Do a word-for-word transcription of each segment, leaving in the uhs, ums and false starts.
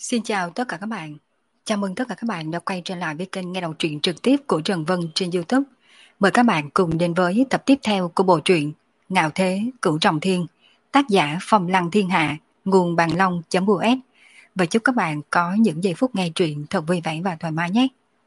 Xin chào tất cả các bạn. Chào mừng tất cả các bạn đã quay trở lại với kênh nghe đọc truyện trực tiếp của Trần Vân trên YouTube. Mời các bạn cùng đến với tập tiếp theo của bộ truyện Ngạo Thế Cửu Trọng Thiên, tác giả Phong Lăng Thiên Hạ, nguồn bằng long.us. Và chúc các bạn có những giây phút nghe truyện thật vui vẻ và thoải mái nhé.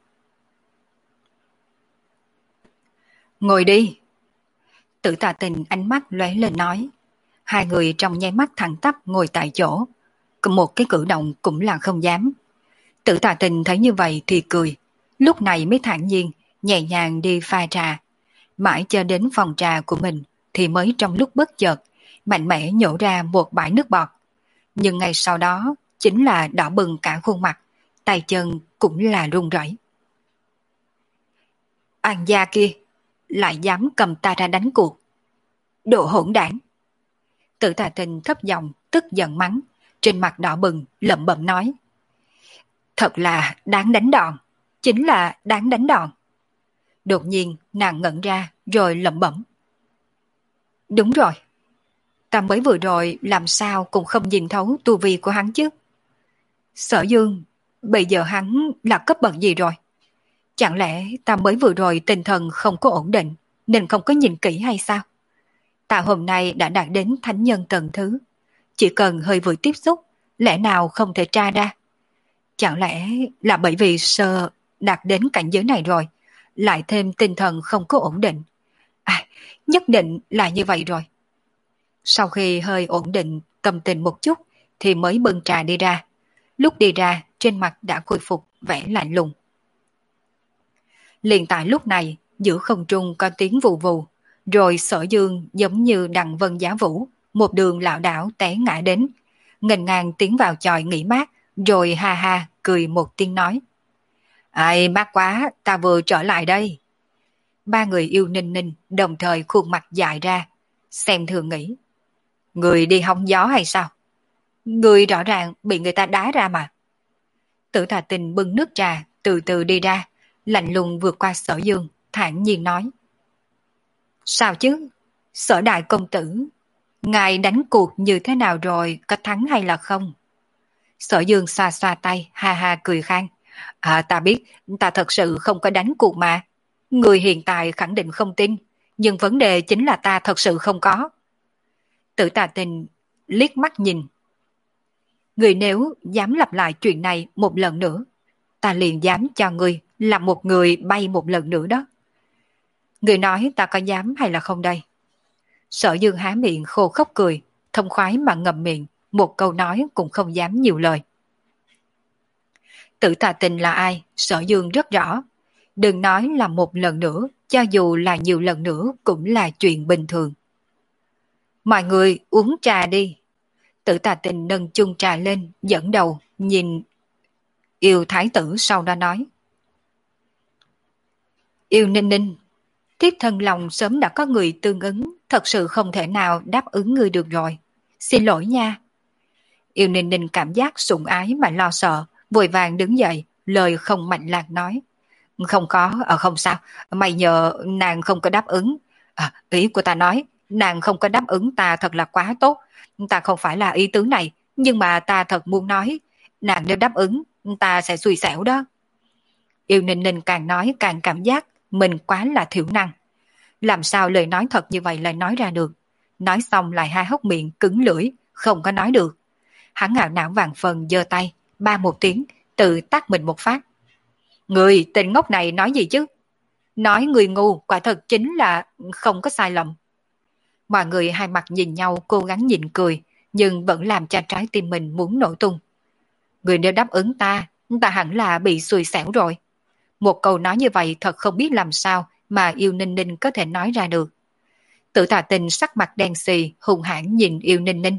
Ngồi đi. Tử Tà Tình ánh mắt lóe lên nói. Hai người trong nháy mắt thẳng tắp ngồi tại chỗ. Một cái cử động cũng là không dám. Tử Tà Tình thấy như vậy thì cười, lúc này mới thản nhiên, nhẹ nhàng đi pha trà. Mãi cho đến phòng trà của mình thì mới trong lúc bất chợt, mạnh mẽ nhổ ra một bãi nước bọt. Nhưng ngay sau đó chính là đỏ bừng cả khuôn mặt, tay chân cũng là run rẩy. An gia kia, lại dám cầm ta ra đánh cuộc. Đồ hỗn đảng. Tử Tà Tình thấp giọng tức giận mắng, trên mặt đỏ bừng lẩm bẩm nói. Thật là đáng đánh đòn, chính là đáng đánh đòn. Đột nhiên nàng ngẩn ra rồi lẩm bẩm. Đúng rồi, ta mới vừa rồi làm sao cũng không nhìn thấu tu vi của hắn chứ. Sở Dương, bây giờ hắn là cấp bậc gì rồi? Chẳng lẽ ta mới vừa rồi tinh thần không có ổn định nên không có nhìn kỹ hay sao? Ta hôm nay đã đạt đến thánh nhân tầng thứ, chỉ cần hơi vừa tiếp xúc, lẽ nào không thể tra ra? Chẳng lẽ là bởi vì sơ đạt đến cảnh giới này rồi, lại thêm tinh thần không có ổn định? À, nhất định là như vậy rồi. Sau khi hơi ổn định tâm tình một chút thì mới bưng trà đi ra. Lúc đi ra trên mặt đã khôi phục vẻ lạnh lùng. Liền tại lúc này giữa không trung có tiếng vù vù, rồi Sở Dương giống như đằng vân giá vũ, một đường lảo đảo té ngã đến, nghênh ngang tiến vào chòi nghỉ mát, rồi ha ha cười một tiếng nói. Ai mát quá, ta vừa trở lại đây. Ba người yêu Ninh Ninh đồng thời khuôn mặt dại ra, xem thường nghĩ. Người đi hóng gió hay sao? Người rõ ràng bị người ta đá ra mà. Tử Tà Tình bưng nước trà từ từ đi ra, lạnh lùng vượt qua Sở Dương, thản nhiên nói. Sao chứ? Sở đại công tử, ngài đánh cuộc như thế nào rồi, có thắng hay là không? Sở Dương xoa xoa tay, ha ha cười khan. À, ta biết, ta thật sự không có đánh cuộc mà. Người hiện tại khẳng định không tin, nhưng vấn đề chính là ta thật sự không có. Tử Tà Tình liếc mắt nhìn. Người nếu dám lặp lại chuyện này một lần nữa, ta liền dám cho người làm một người bay một lần nữa đó. Người nói ta có dám hay là không đây? Sở Dương há miệng khô khốc cười, thông khoái mà ngậm miệng, một câu nói cũng không dám nhiều lời. Tử Tà Tình là ai, Sở Dương rất rõ. Đừng nói là một lần nữa, cho dù là nhiều lần nữa cũng là chuyện bình thường. Mọi người uống trà đi. Tử Tà Tình nâng chung trà lên, dẫn đầu, nhìn Yêu Thái tử sau đó nói. Yêu Ninh Ninh, thiếp thân lòng sớm đã có người tương ứng, thật sự không thể nào đáp ứng người được rồi. Xin lỗi nha. Yêu Ninh Ninh cảm giác sủng ái mà lo sợ, vội vàng đứng dậy, lời không mạnh lạc nói. Không có, à không sao, mày nhờ nàng không có đáp ứng. À, ý của ta nói, nàng không có đáp ứng ta thật là quá tốt. Ta không phải là ý tứ này, nhưng mà ta thật muốn nói, nàng nếu đáp ứng, ta sẽ xui xẻo đó. Yêu Ninh Ninh càng nói càng cảm giác mình quá là thiểu năng. Làm sao lời nói thật như vậy lại nói ra được? Nói xong lại hai hốc miệng cứng lưỡi, không có nói được. Hắn ngạo não vàng phần giơ tay, ba một tiếng, tự tát mình một phát. Người tên ngốc này nói gì chứ? Nói người ngu quả thật chính là không có sai lầm. Mọi người hai mặt nhìn nhau cố gắng nhịn cười, nhưng vẫn làm cho trái tim mình muốn nổ tung. Người nếu đáp ứng ta, ta hẳn là bị xui xẻo rồi. Một câu nói như vậy thật không biết làm sao mà Yêu Ninh Ninh có thể nói ra được. Tử Tà Tình sắc mặt đen xì, hung hãn nhìn Yêu Ninh Ninh.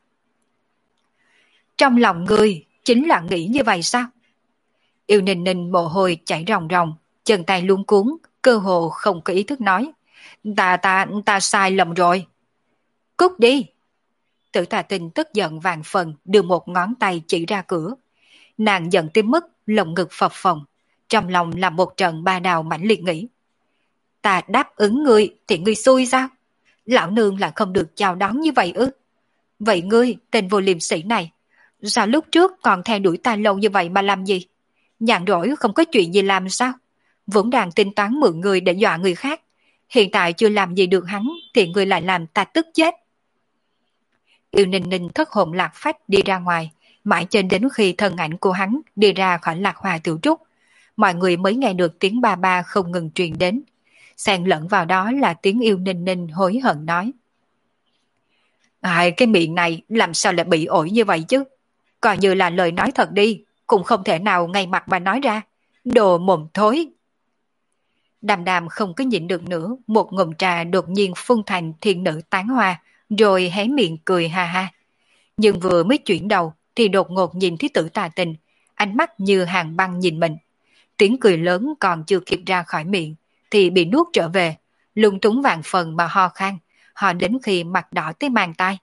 Trong lòng ngươi chính là nghĩ như vậy sao? Yêu Ninh Ninh mồ hôi chảy ròng ròng, chân tay luống cuống, cơ hồ không có ý thức nói. Ta, ta, ta sai lầm rồi. Cút đi. Tử Tà Tình tức giận vàng phần đưa một ngón tay chỉ ra cửa. Nàng giận tới mức lồng ngực phập phồng, trong lòng là một trận ba đào mãnh liệt nghĩ. Ta đáp ứng ngươi thì ngươi xui sao? Lão nương lại không được chào đón như vậy ư? Vậy ngươi, tên vô liêm sĩ này, Sao lúc trước còn theo đuổi ta lâu như vậy mà làm gì? Nhàn rỗi không có chuyện gì làm sao? Vốn đang tính toán mượn người để dọa người khác. Hiện tại chưa làm gì được hắn thì người lại làm ta tức chết. Yêu Ninh Ninh thất hồn lạc phách đi ra ngoài, mãi cho đến khi thân ảnh của hắn đi ra khỏi Lạc Hoa Tiểu Trúc, mọi người mới nghe được tiếng ba ba không ngừng truyền đến. Xen lẫn vào đó là tiếng Yêu Ninh Ninh hối hận nói. Ai, cái miệng này làm sao lại bị ổi như vậy chứ? Coi như là lời nói thật đi, cũng không thể nào ngay mặt mà nói ra. Đồ mồm thối. Đàm đàm không có nhịn được nữa, một ngụm trà đột nhiên phun thành thiên nữ tán hoa, rồi hé miệng cười ha ha. Nhưng vừa mới chuyển đầu thì đột ngột nhìn thấy Tử Tà Tình, ánh mắt như hàng băng nhìn mình. Tiếng cười lớn còn chưa kịp ra khỏi miệng thì bị nuốt trở về, lung túng vàng phần mà ho khan, ho đến khi mặt đỏ tới mang tai.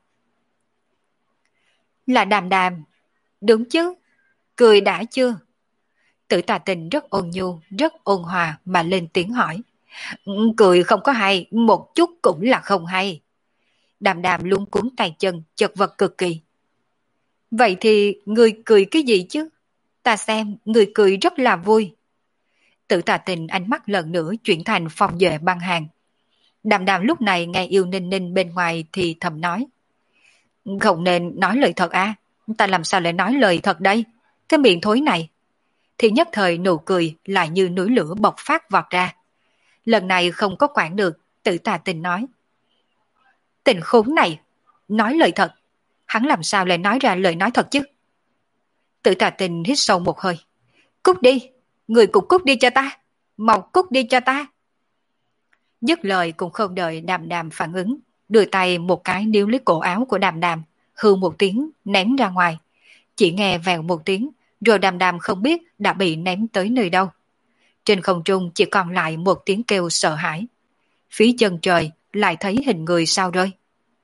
Là Đàm đàm, đúng chứ, cười đã chưa? Tử Tà Tình rất ôn nhu, rất ôn hòa mà lên tiếng hỏi. Cười không có hay, một chút cũng là không hay. Đàm đàm luôn cuốn tay chân, chật vật cực kỳ. Vậy thì người cười cái gì chứ? Ta xem, người cười rất là vui. Tử Tà Tình ánh mắt lần nữa chuyển thành phong duệ băng hàng. Đàm đàm lúc này nghe Yêu Ninh Ninh bên ngoài thì thầm nói. Không nên nói lời thật à? Ta làm sao lại nói lời thật đây? Cái miệng thối này. Thì nhất thời nụ cười lại như núi lửa bộc phát vọt ra. Lần này không có quản được, Tử Tà Tình nói. Tình khốn này, nói lời thật. Hắn làm sao lại nói ra lời nói thật chứ? Tử Tà Tình hít sâu một hơi. Cút đi, người cũng cút đi cho ta. Mau cút đi cho ta. Dứt lời cũng không đợi Đàm đàm phản ứng, đưa tay một cái níu lấy cổ áo của Đàm đàm, hư một tiếng ném ra ngoài. Chỉ nghe vèo một tiếng, rồi Đàm đàm không biết đã bị ném tới nơi đâu. Trên không trung chỉ còn lại một tiếng kêu sợ hãi. Phía chân trời lại thấy hình người sao rơi.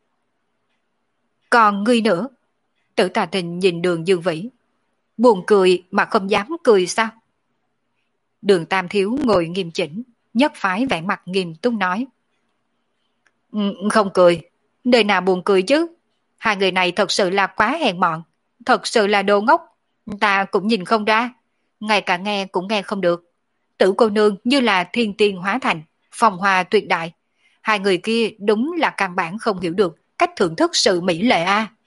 Còn ngươi nữa? Tử Tà Tình nhìn Đường Dương Vĩ. Buồn cười mà không dám cười sao? Đường Tam Thiếu ngồi nghiêm chỉnh, nhất phái vẻ mặt nghiêm túc nói. Ừ, không cười, đời nào buồn cười chứ? Hai người này thật sự là quá hèn mọn, thật sự là đồ ngốc. Ta cũng nhìn không ra, ngay cả nghe cũng nghe không được. Tử cô nương như là thiên tiên hóa thành, phong hoa tuyệt đại. Hai người kia đúng là căn bản không hiểu được cách thưởng thức sự mỹ lệ a. À.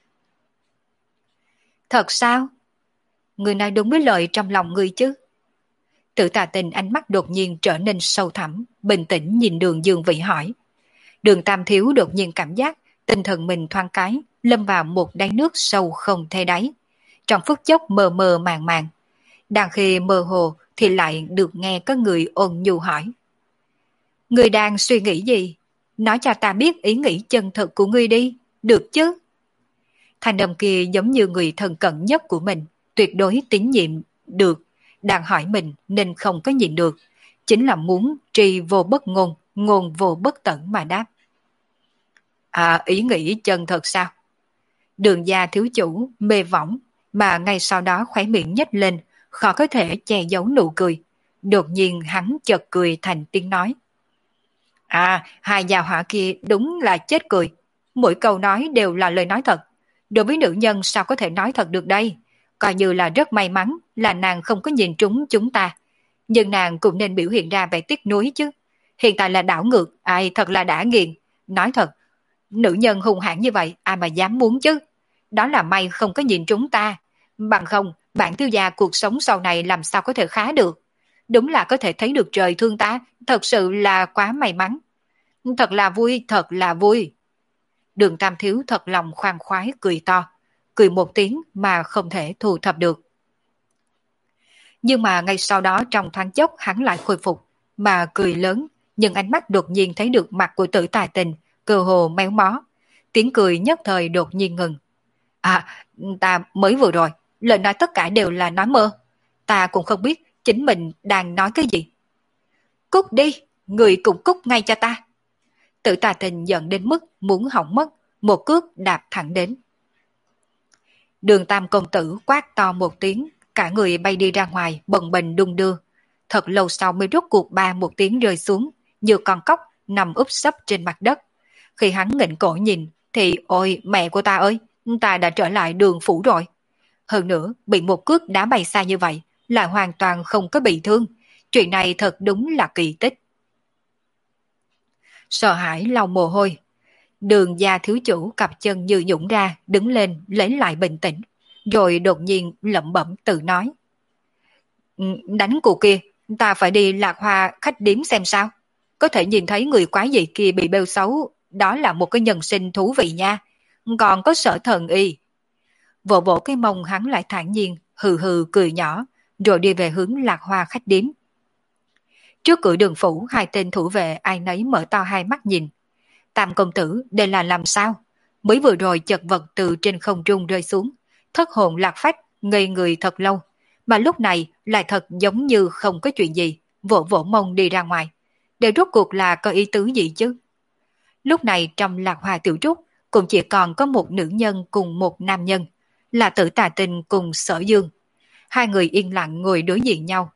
Thật sao? Người nói đúng với lời trong lòng người chứ. Tử Tà Tình ánh mắt đột nhiên trở nên sâu thẳm, bình tĩnh nhìn Đường Dương Vĩ hỏi. Đường Tam Thiếu đột nhiên cảm giác tinh thần mình thoáng cái, lâm vào một đáy nước sâu không thấy đáy. Trong phút chốc mờ mờ màng màng. Đang khi mơ hồ thì lại được nghe có người ôn nhu hỏi. Người đang suy nghĩ gì? Nói cho ta biết ý nghĩ chân thực của ngươi đi, được chứ? Thanh âm kia giống như người thân cận nhất của mình, tuyệt đối tín nhiệm được, đang hỏi mình nên không có nhịn được, chính là muốn tri vô bất ngôn, ngôn vô bất tận mà đáp. À, ý nghĩ chân thật sao? Đường gia thiếu chủ mê võng, mà ngay sau đó khóe miệng nhếch lên, khó có thể che giấu nụ cười. Đột nhiên hắn chợt cười thành tiếng nói. À, hai gia hỏa kia đúng là chết cười. Mỗi câu nói đều là lời nói thật. Đối với nữ nhân sao có thể nói thật được đây? Coi như là rất may mắn là nàng không có nhìn trúng chúng ta. Nhưng nàng cũng nên biểu hiện ra vẻ tiếc nuối chứ. Hiện tại là đảo ngược, ai thật là đã nghiền. Nói thật, nữ nhân hung hãn như vậy ai mà dám muốn chứ. Đó là may không có nhìn trúng ta. Bằng không, bản thiếu gia cuộc sống sau này làm sao có thể khá được. Đúng là có thể thấy được trời thương ta, thật sự là quá may mắn. Thật là vui, thật là vui. Đường Tam Thiếu thật lòng khoan khoái cười to, cười một tiếng mà không thể thu thập được. Nhưng mà ngay sau đó trong thoáng chốc hắn lại khôi phục, mà cười lớn, nhưng ánh mắt đột nhiên thấy được mặt của Tử Tài Tình, cơ hồ méo mó. Tiếng cười nhất thời đột nhiên ngừng. À, ta mới vừa rồi, lời nói tất cả đều là nói mơ. Ta cũng không biết chính mình đang nói cái gì. Cút đi, người cũng cút ngay cho ta. Tử Tà Tình giận đến mức muốn hỏng mất, một cước đạp thẳng đến. Đường Tam công tử quát to một tiếng, cả người bay đi ra ngoài, bần bềnh đung đưa. Thật lâu sau mới rút cuộc ba một tiếng rơi xuống, như con cóc nằm úp sấp trên mặt đất. Khi hắn nghỉnh cổ nhìn, thì ôi mẹ của ta ơi, ta đã trở lại Đường phủ rồi. hơn nữa bị một cước đá bay xa như vậy, lại hoàn toàn không có bị thương. Chuyện này thật đúng là kỳ tích. Sợ hãi lau mồ hôi. Đường gia thiếu chủ cặp chân như nhũn ra, đứng lên lấy lại bình tĩnh, rồi đột nhiên lẩm bẩm tự nói. "Ừ, đánh cụ kia, ta phải đi Lạc Hoa khách điếm xem sao. Có thể nhìn thấy người quái dị kia bị bêu xấu, đó là một cái nhân sinh thú vị nha. Còn có Sở Thần Y." Vỗ vỗ cái mông hắn lại thản nhiên, hừ hừ cười nhỏ, rồi đi về hướng Lạc Hoa khách điếm. Trước cửa đường phủ, hai tên thủ vệ ai nấy mở to hai mắt nhìn. Tam công tử, đây là làm sao? Mới vừa rồi chật vật từ trên không trung rơi xuống, thất hồn lạc phách, ngây người thật lâu, mà lúc này lại thật giống như không có chuyện gì, vỗ vỗ mông đi ra ngoài. Để rốt cuộc là có ý tứ gì chứ? Lúc này trong Lạc Hoa tiểu trúc cũng chỉ còn có một nữ nhân cùng một nam nhân, là Tử Tà Tinh cùng Sở Dương. Hai người yên lặng ngồi đối diện nhau.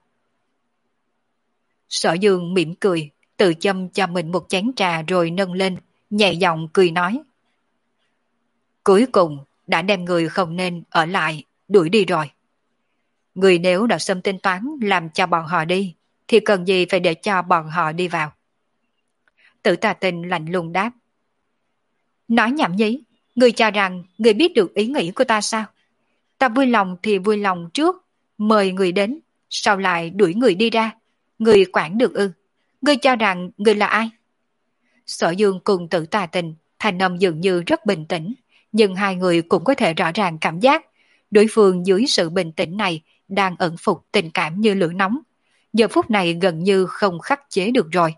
Sở Dương mỉm cười, tự châm cho mình một chén trà rồi nâng lên, nhẹ giọng cười nói. Cuối cùng đã đem người không nên ở lại, đuổi đi rồi. Người nếu đã xâm tính toán làm cho bọn họ đi, thì cần gì phải để cho bọn họ đi vào. Tử Tà Tinh lạnh lùng đáp. Nói nhảm nhí, người cho rằng người biết được ý nghĩ của ta sao? Ta vui lòng thì vui lòng trước, mời người đến, sau lại đuổi người đi ra. Người quản được ư? Người cho rằng người là ai? Sở Dương cùng Tử Tà Tinh, thành âm dường như rất bình tĩnh, nhưng hai người cũng có thể rõ ràng cảm giác đối phương dưới sự bình tĩnh này đang ẩn phục tình cảm như lửa nóng. Giờ phút này gần như không khắc chế được rồi.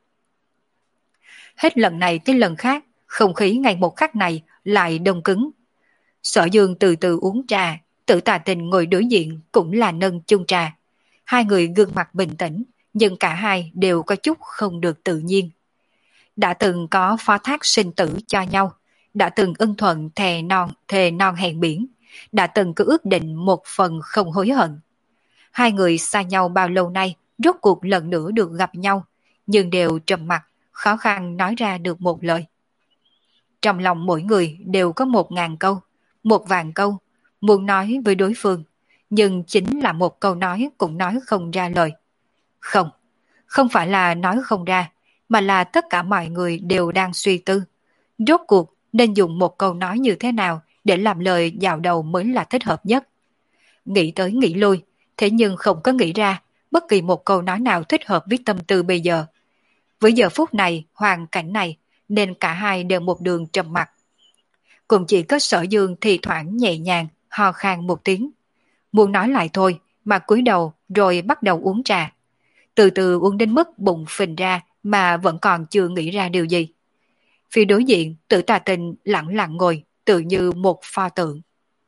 Hết lần này tới lần khác, không khí ngay một khắc này lại đông cứng. Sở Dương từ từ uống trà, Tử Tà Tinh ngồi đối diện cũng là nâng chung trà. Hai người gương mặt bình tĩnh, nhưng cả hai đều có chút không được tự nhiên. Đã từng có phó thác sinh tử cho nhau, đã từng ân thuận thề non, thề non hẹn biển, đã từng cứ ước định một phần không hối hận. Hai người xa nhau bao lâu nay, rốt cuộc lần nữa được gặp nhau, nhưng đều trầm mặc, khó khăn nói ra được một lời. Trong lòng mỗi người đều có một ngàn câu, một vạn câu, muốn nói với đối phương, nhưng chính là một câu nói cũng nói không ra lời. Không, không phải là nói không ra, mà là tất cả mọi người đều đang suy tư. Rốt cuộc nên dùng một câu nói như thế nào để làm lời dạo đầu mới là thích hợp nhất. Nghĩ tới nghĩ lui, thế nhưng không có nghĩ ra bất kỳ một câu nói nào thích hợp với tâm tư bây giờ. Với giờ phút này, hoàn cảnh này, nên cả hai đều một đường trầm mặc. Cũng chỉ có Sở Dương thì thoảng nhẹ nhàng, ho khan một tiếng. Muốn nói lại thôi, mà cúi đầu rồi bắt đầu uống trà. Từ từ uống đến mức bụng phình ra mà vẫn còn chưa nghĩ ra điều gì. Phía đối diện, Tử Tà Tinh lặng lặng ngồi, tự như một pho tượng.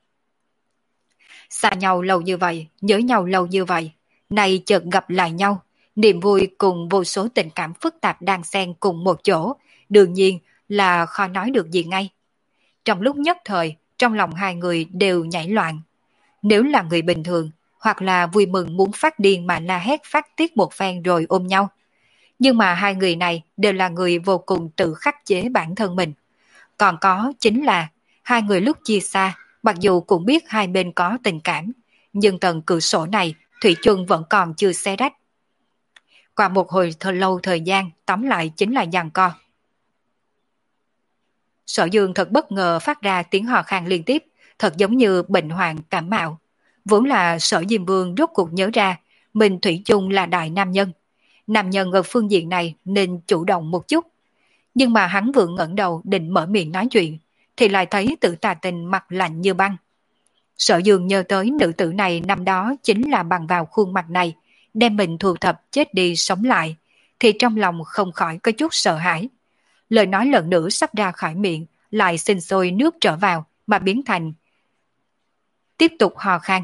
Xa nhau lâu như vậy, nhớ nhau lâu như vậy, nay chợt gặp lại nhau, niềm vui cùng vô số tình cảm phức tạp đang xen cùng một chỗ, đương nhiên là khó nói được gì ngay. Trong lúc nhất thời, trong lòng hai người đều nhảy loạn. Nếu là người bình thường, hoặc là vui mừng muốn phát điên mà la hét phát tiết một phen rồi ôm nhau. Nhưng mà hai người này đều là người vô cùng tự khắc chế bản thân mình. Còn có chính là hai người lúc chia xa, mặc dù cũng biết hai bên có tình cảm, nhưng tầng cửa sổ này thủy chung vẫn còn chưa xé rách. Qua một hồi thật lâu thời gian, tóm lại chính là giằng co. Sở Dương thật bất ngờ phát ra tiếng hò khan liên tiếp, thật giống như bệnh hoạn cảm mạo. Vốn là Sở Diêm Vương rốt cuộc nhớ ra, mình thủy chung là đại nam nhân. Nam nhân ở phương diện này nên chủ động một chút. Nhưng mà hắn vừa ngẩng đầu định mở miệng nói chuyện, thì lại thấy Tử Tà Tinh mặt lạnh như băng. Sở Dương nhớ tới nữ tử này năm đó chính là bằng vào khuôn mặt này, đem mình thu thập chết đi sống lại, thì trong lòng không khỏi có chút sợ hãi. Lời nói lần nữa sắp ra khỏi miệng, lại sinh sôi nước trở vào mà biến thành tiếp tục hò khan.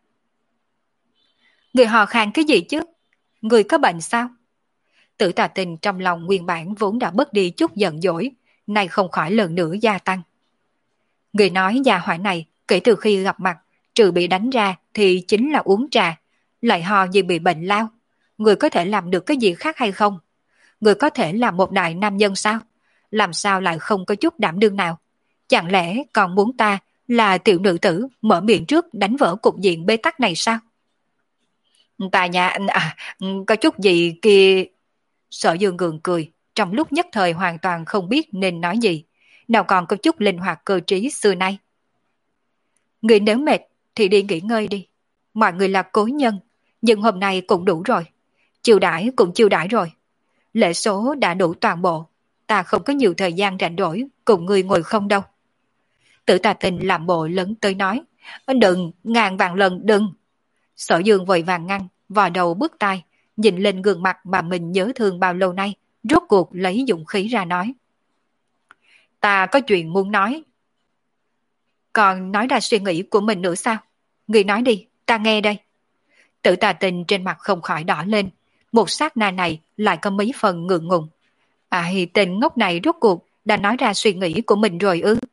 Người hò khan cái gì chứ? Người có bệnh sao? Tử Tà Tinh trong lòng nguyên bản vốn đã bớt đi chút giận dỗi, nay không khỏi lần nữa gia tăng. Người nói gia hỏa này kể từ khi gặp mặt, trừ bị đánh ra thì chính là uống trà, lại ho như bị bệnh lao. Người có thể làm được cái gì khác hay không? Người có thể là một đại nam nhân sao? Làm sao lại không có chút đảm đương nào? Chẳng lẽ còn muốn ta Là tiểu nữ tử mở miệng trước đánh vỡ cục diện bế tắc này sao? Ta nhà anh à, có chút gì kia... Sở Dương gượng cười, trong lúc nhất thời hoàn toàn không biết nên nói gì, nào còn có chút linh hoạt cơ trí xưa nay. Người nếu mệt thì đi nghỉ ngơi đi, mọi người là cố nhân, nhưng hôm nay cũng đủ rồi, chiêu đãi cũng chiêu đãi rồi, lễ số đã đủ toàn bộ, ta không có nhiều thời gian rảnh rỗi cùng người ngồi không đâu. Tử Tà Tình làm bộ lớn tới nói, đừng, ngàn vạn lần đừng. Sở Dương vội vàng ngăn, vò đầu bước tai, nhìn lên gương mặt mà mình nhớ thương bao lâu nay, rốt cuộc lấy dũng khí ra nói. Ta có chuyện muốn nói. Còn nói ra suy nghĩ của mình nữa sao? Người nói đi, ta nghe đây. Tử Tà Tình trên mặt không khỏi đỏ lên, một sát na này lại có mấy phần ngượng ngùng. À, tên ngốc này rốt cuộc đã nói ra suy nghĩ của mình rồi ư?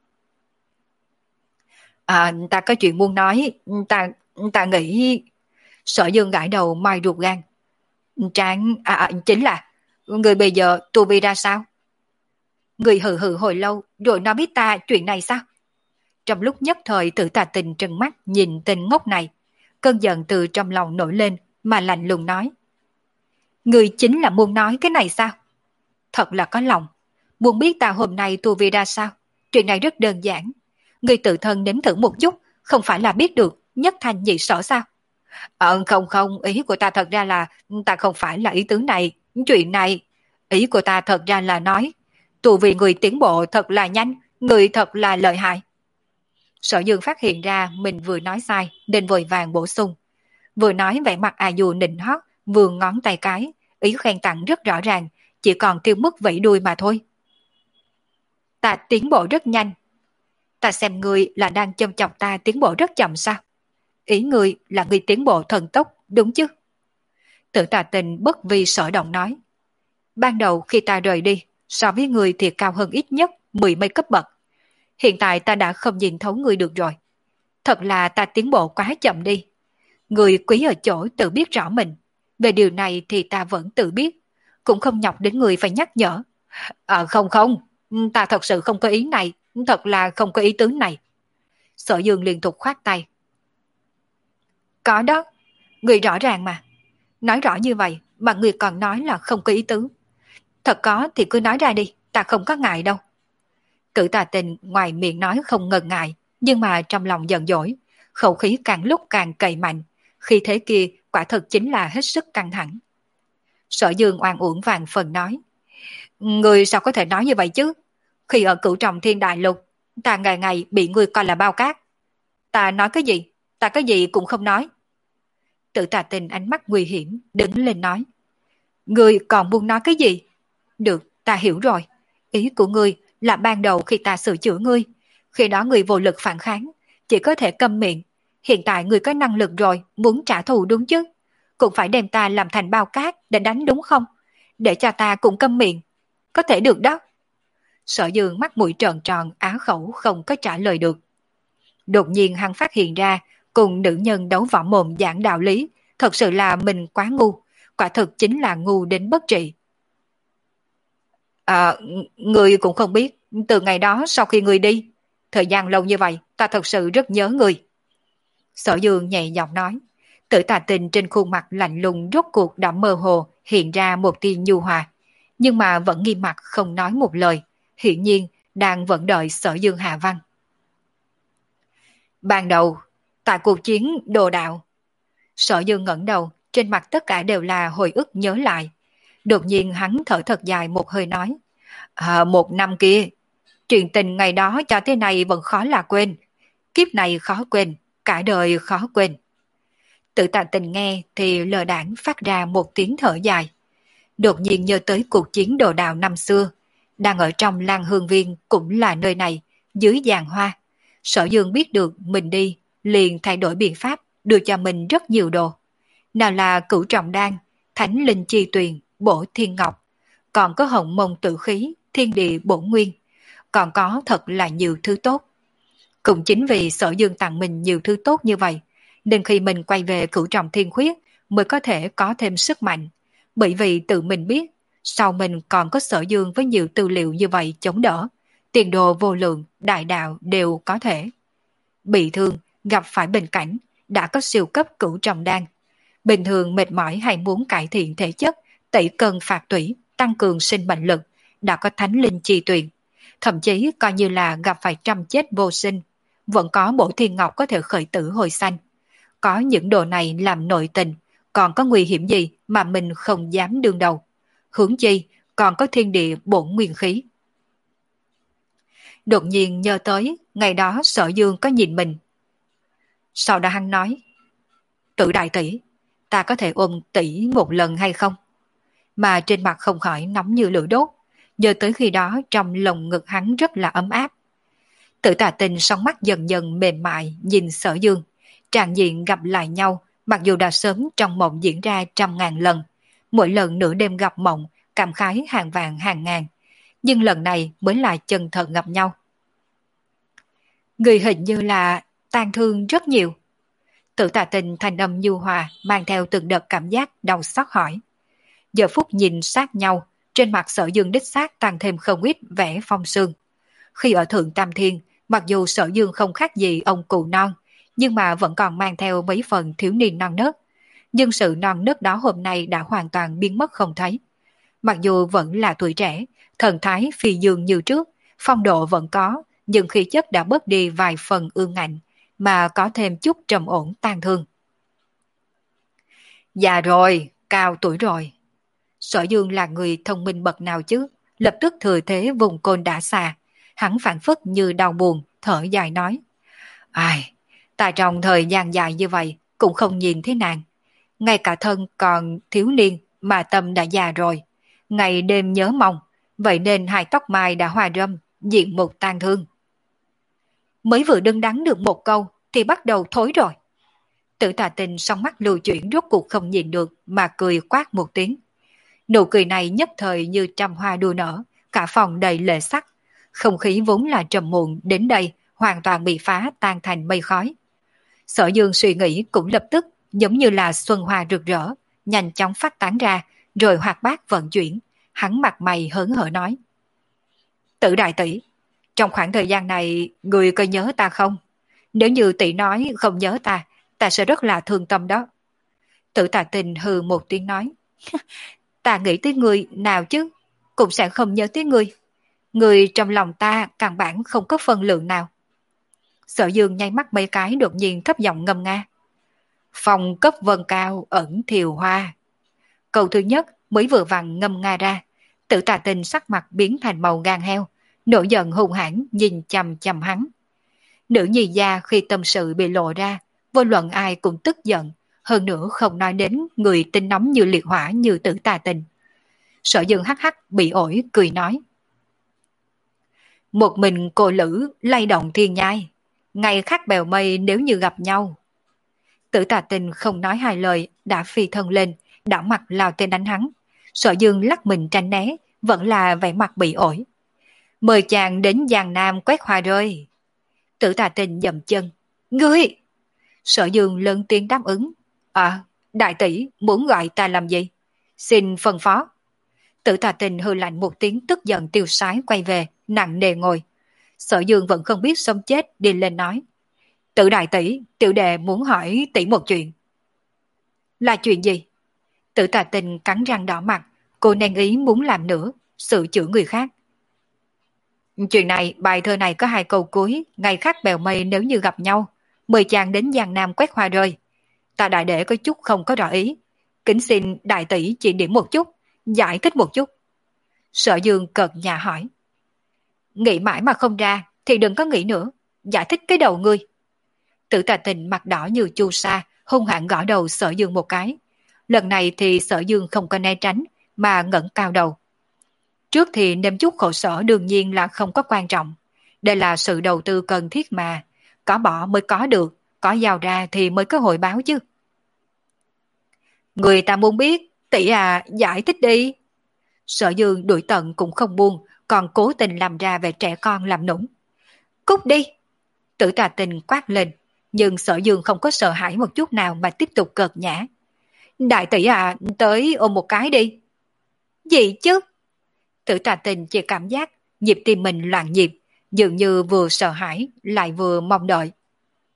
À, ta có chuyện muốn nói, ta ta nghĩ... Sở Dương gãi đầu mai ruột gan. Trang, à, à chính là, người bây giờ tu vi ra sao? Người hừ hừ hồi lâu rồi nói biết ta chuyện này sao? Trong lúc nhất thời Tử Tà Tình trừng mắt nhìn tên ngốc này, cơn giận từ trong lòng nổi lên mà lạnh lùng nói. Người chính là muốn nói cái này sao? Thật là có lòng, muốn biết ta hôm nay tu vi ra sao? Chuyện này rất đơn giản, người tự thân nếm thử một chút, không phải là biết được nhất thành nhị sở sao? Ờ không không, ý của ta thật ra là ta không phải là ý tứ này, chuyện này. Ý của ta thật ra là nói, tu vi người tiến bộ thật là nhanh, người thật là lợi hại. Sở Dương phát hiện ra mình vừa nói sai nên vội vàng bổ sung. Vừa nói vẻ mặt à dù nịnh hót, vừa ngón tay cái, ý khen tặng rất rõ ràng, chỉ còn tiêu mức vẫy đuôi mà thôi. Ta tiến bộ rất nhanh. Ta xem ngươi là đang châm chọc ta tiến bộ rất chậm sao? Ý ngươi là ngươi tiến bộ thần tốc, đúng chứ? Tử Tà Tình bất vi sở động nói. Ban đầu khi ta rời đi, so với ngươi thì cao hơn ít nhất mười mấy cấp bậc. Hiện tại ta đã không nhìn thấu ngươi được rồi. Thật là ta tiến bộ quá chậm đi. Ngươi quý ở chỗ tự biết rõ mình. Về điều này thì ta vẫn tự biết. Cũng không nhọc đến người phải nhắc nhở. À không không, ta thật sự không có ý này. Thật là không có ý tứ này. Sở Dương liên tục khoát tay. Có đó, người rõ ràng mà. Nói rõ như vậy mà người còn nói là không có ý tứ. Thật có thì cứ nói ra đi, ta không có ngại đâu. Tử Tà Tình ngoài miệng nói không ngần ngại, nhưng mà trong lòng giận dỗi, khẩu khí càng lúc càng cậy mạnh, khi thế kia quả thật chính là hết sức căng thẳng. Sở Dương oan uổng vàng phần nói, người sao có thể nói như vậy chứ? Khi ở Cửu Trọng Thiên Đại Lục, ta ngày ngày bị người coi là bao cát. Ta nói cái gì? Ta cái gì cũng không nói. Tử Tà Tình ánh mắt nguy hiểm, đứng lên nói, người còn muốn nói cái gì? Được, ta hiểu rồi. Ý của ngươi là ban đầu khi ta sửa chữa ngươi, khi đó ngươi vô lực phản kháng, chỉ có thể câm miệng. Hiện tại ngươi có năng lực rồi, muốn trả thù đúng chứ? Cũng phải đem ta làm thành bao cát để đánh đúng không? Để cho ta cũng câm miệng. Có thể được đó. Sở Dương mắt mũi tròn tròn, á khẩu không có trả lời được. Đột nhiên hắn phát hiện ra, cùng nữ nhân đấu võ mồm giảng đạo lý, thật sự là mình quá ngu, quả thực chính là ngu đến bất trị. À, người cũng không biết, từ ngày đó sau khi người đi, thời gian lâu như vậy, ta thật sự rất nhớ người. Sở Dương nhẹ giọng nói, Tử Tà Tình trên khuôn mặt lạnh lùng rốt cuộc đã mơ hồ hiện ra một tia nhu hòa, nhưng mà vẫn nghiêm mặt không nói một lời, hiển nhiên đang vẫn đợi Sở Dương hạ văn. Ban đầu, tại cuộc chiến đồ đạo, Sở Dương ngẩng đầu, trên mặt tất cả đều là hồi ức nhớ lại. Đột nhiên hắn thở thật dài một hơi nói, à, một năm kia, chuyện tình ngày đó cho tới nay vẫn khó là quên, kiếp này khó quên, cả đời khó quên. Tử Tà Tình nghe thì lờ đãng phát ra một tiếng thở dài. Đột nhiên nhớ tới cuộc chiến đồ đạo năm xưa, đang ở trong Lan Hương Viên cũng là nơi này, dưới giàn hoa. Sở Dương biết được mình đi, liền thay đổi biện pháp, đưa cho mình rất nhiều đồ. Nào là Cửu Trọng Đan, Thánh Linh Chi Tuyền, Bổ Thiên Ngọc, còn có Hồng Mông Tử Khí, Thiên Địa Bổ Nguyên, còn có thật là nhiều thứ tốt. Cũng chính vì Sở Dương tặng mình nhiều thứ tốt như vậy, nên khi mình quay về Cửu Trọng Thiên Khuyết mới có thể có thêm sức mạnh, bởi vì tự mình biết, sau mình còn có Sở Dương với nhiều tư liệu như vậy chống đỡ, tiền đồ vô lượng, đại đạo đều có thể. bị thương, gặp phải bệnh cảnh, đã có siêu cấp cửu trọng đan. Bình thường mệt mỏi hay muốn cải thiện thể chất, tẩy cân phạt tủy, tăng cường sinh mệnh lực, đã có thánh linh chi tuyển. Thậm chí coi như là gặp phải trăm chết vô sinh, vẫn có bổ thiên ngọc có thể khởi tử hồi sanh. Có những đồ này làm nội tình, còn có nguy hiểm gì mà mình không dám đương đầu. Hướng chi, còn có thiên địa bổn nguyên khí. Đột nhiên nhớ tới, ngày đó Sở Dương có nhìn mình. Sau đó hắn nói, Tự đại tỷ, ta có thể ôm tỷ một lần hay không? Mà trên mặt không khỏi nóng như lửa đốt, nhớ tới khi đó trong lồng ngực hắn rất là ấm áp. Tử Tà Tinh sóng mắt dần dần mềm mại nhìn Sở Dương, tràn diện gặp lại nhau, mặc dù đã sớm trong mộng diễn ra trăm ngàn lần, mỗi lần nửa đêm gặp mộng, cảm khái hàng vàng hàng ngàn, nhưng lần này mới là chân thật gặp nhau. Người hình như là tang thương rất nhiều. Tử Tà Tinh thanh âm nhu hòa mang theo từng đợt cảm giác đau xót hỏi. Giờ phút nhìn sát nhau, trên mặt Sở Dương đích xác tăng thêm không ít vẻ phong sương. Khi ở Thượng Tam Thiên, mặc dù Sở Dương không khác gì ông cụ non, nhưng mà vẫn còn mang theo mấy phần thiếu niên non nớt. Nhưng sự non nớt đó hôm nay đã hoàn toàn biến mất không thấy. Mặc dù vẫn là tuổi trẻ, thần thái phi dương như trước, phong độ vẫn có, nhưng khí chất đã bớt đi vài phần ương ngạnh, mà có thêm chút trầm ổn tang thương. Già rồi, cao tuổi rồi. Sở Dương là người thông minh bậc nào chứ, lập tức thừa thế vùng côn đã xà. Hắn phản phất như đau buồn, thở dài nói. Ai, ta trong thời gian dài như vậy, cũng không nhìn thấy nàng. Ngay cả thân còn thiếu niên, mà tâm đã già rồi. Ngày đêm nhớ mong, vậy nên hai tóc mai đã hòa râm, diện một tang thương. Mới vừa đứng đắn được một câu, thì bắt đầu thối rồi. Tử Tà Tinh song mắt lưu chuyển rốt cuộc không nhìn được, mà cười quát một tiếng. Nụ cười này nhất thời như trăm hoa đua nở, cả phòng đầy lệ sắc. Không khí vốn là trầm muộn đến đây hoàn toàn bị phá tan thành mây khói. Sở Dương suy nghĩ cũng lập tức giống như là xuân hoa rực rỡ, nhanh chóng phát tán ra, rồi hoạt bát vận chuyển. Hắn mặt mày hớn hở nói. Tử đại tỷ, trong khoảng thời gian này người có nhớ ta không? Nếu như tỷ nói không nhớ ta, ta sẽ rất là thương tâm đó. Tử Tà Tinh hừ một tiếng nói. Ta nghĩ tới người nào chứ, cũng sẽ không nhớ tới người. Người trong lòng ta căn bản không có phân lượng nào. Sở Dương nháy mắt mấy cái đột nhiên thấp giọng ngâm nga. Phòng cấp vân cao ẩn thiều hoa. Câu thứ nhất mới vừa vặn ngâm nga ra, Tử Tà Tinh sắc mặt biến thành màu gan heo, nổi giận hung hãn nhìn chằm chằm hắn. Nữ nhi gia khi tâm sự bị lộ ra, vô luận ai cũng tức giận, hơn nữa không nói đến người tinh nóng như liệt hỏa như Tử Tà Tinh. Sở Dương hắc hắc bị ổi cười nói. Một mình cô lữ lay động thiên nhai, ngày khác bèo mây nếu như gặp nhau. Tử Tà Tinh không nói hai lời, đã phi thân lên, đảo mặt lao tên đánh hắn. Sở Dương lắc mình tránh né, vẫn là vẻ mặt bị ổi. Mời chàng đến Giang Nam quét hoa rơi. Tử Tà Tinh dậm chân. Ngươi! Sở Dương lớn tiếng đáp ứng. À, đại tỷ muốn gọi ta làm gì? Xin phân phó. Tử Tà Tinh hư lạnh một tiếng tức giận tiêu sái quay về, nặng nề ngồi. Sở Dương vẫn không biết sống chết đi lên nói. Tử đại tỷ, tiểu đệ muốn hỏi tỷ một chuyện. Là chuyện gì? Tử Tà Tinh cắn răng đỏ mặt, cô nên ý muốn làm nữa, sự chữa người khác. Chuyện này, bài thơ này có hai câu cuối, ngày khác bèo mây nếu như gặp nhau, mời chàng đến Giang Nam quét hoa rơi. Ta đại đệ có chút không có rõ ý, kính xin đại tỷ chỉ điểm một chút, giải thích một chút. Sở Dương cợt nhà hỏi. Nghĩ mãi mà không ra, thì đừng có nghĩ nữa, giải thích cái đầu ngươi. Tử Tà Tinh mặt đỏ như chu sa, hung hãn gõ đầu Sở Dương một cái. Lần này thì Sở Dương không có né tránh, mà ngẩng cao đầu. Trước thì nếm chút khổ sở đương nhiên là không có quan trọng. Đây là sự đầu tư cần thiết mà. Có bỏ mới có được, có giao ra thì mới có hồi báo chứ. Người ta muốn biết, tỷ à, giải thích đi. Sở Dương đuổi tận cũng không buông, còn cố tình làm ra vẻ trẻ con làm nũng. Cút đi! Tử Tà Tinh quát lên, nhưng Sở Dương không có sợ hãi một chút nào mà tiếp tục cợt nhã. Đại tỷ à, tới ôm một cái đi. Gì chứ? Tử Tà Tinh chỉ cảm giác nhịp tim mình loạn nhịp, dường như vừa sợ hãi lại vừa mong đợi.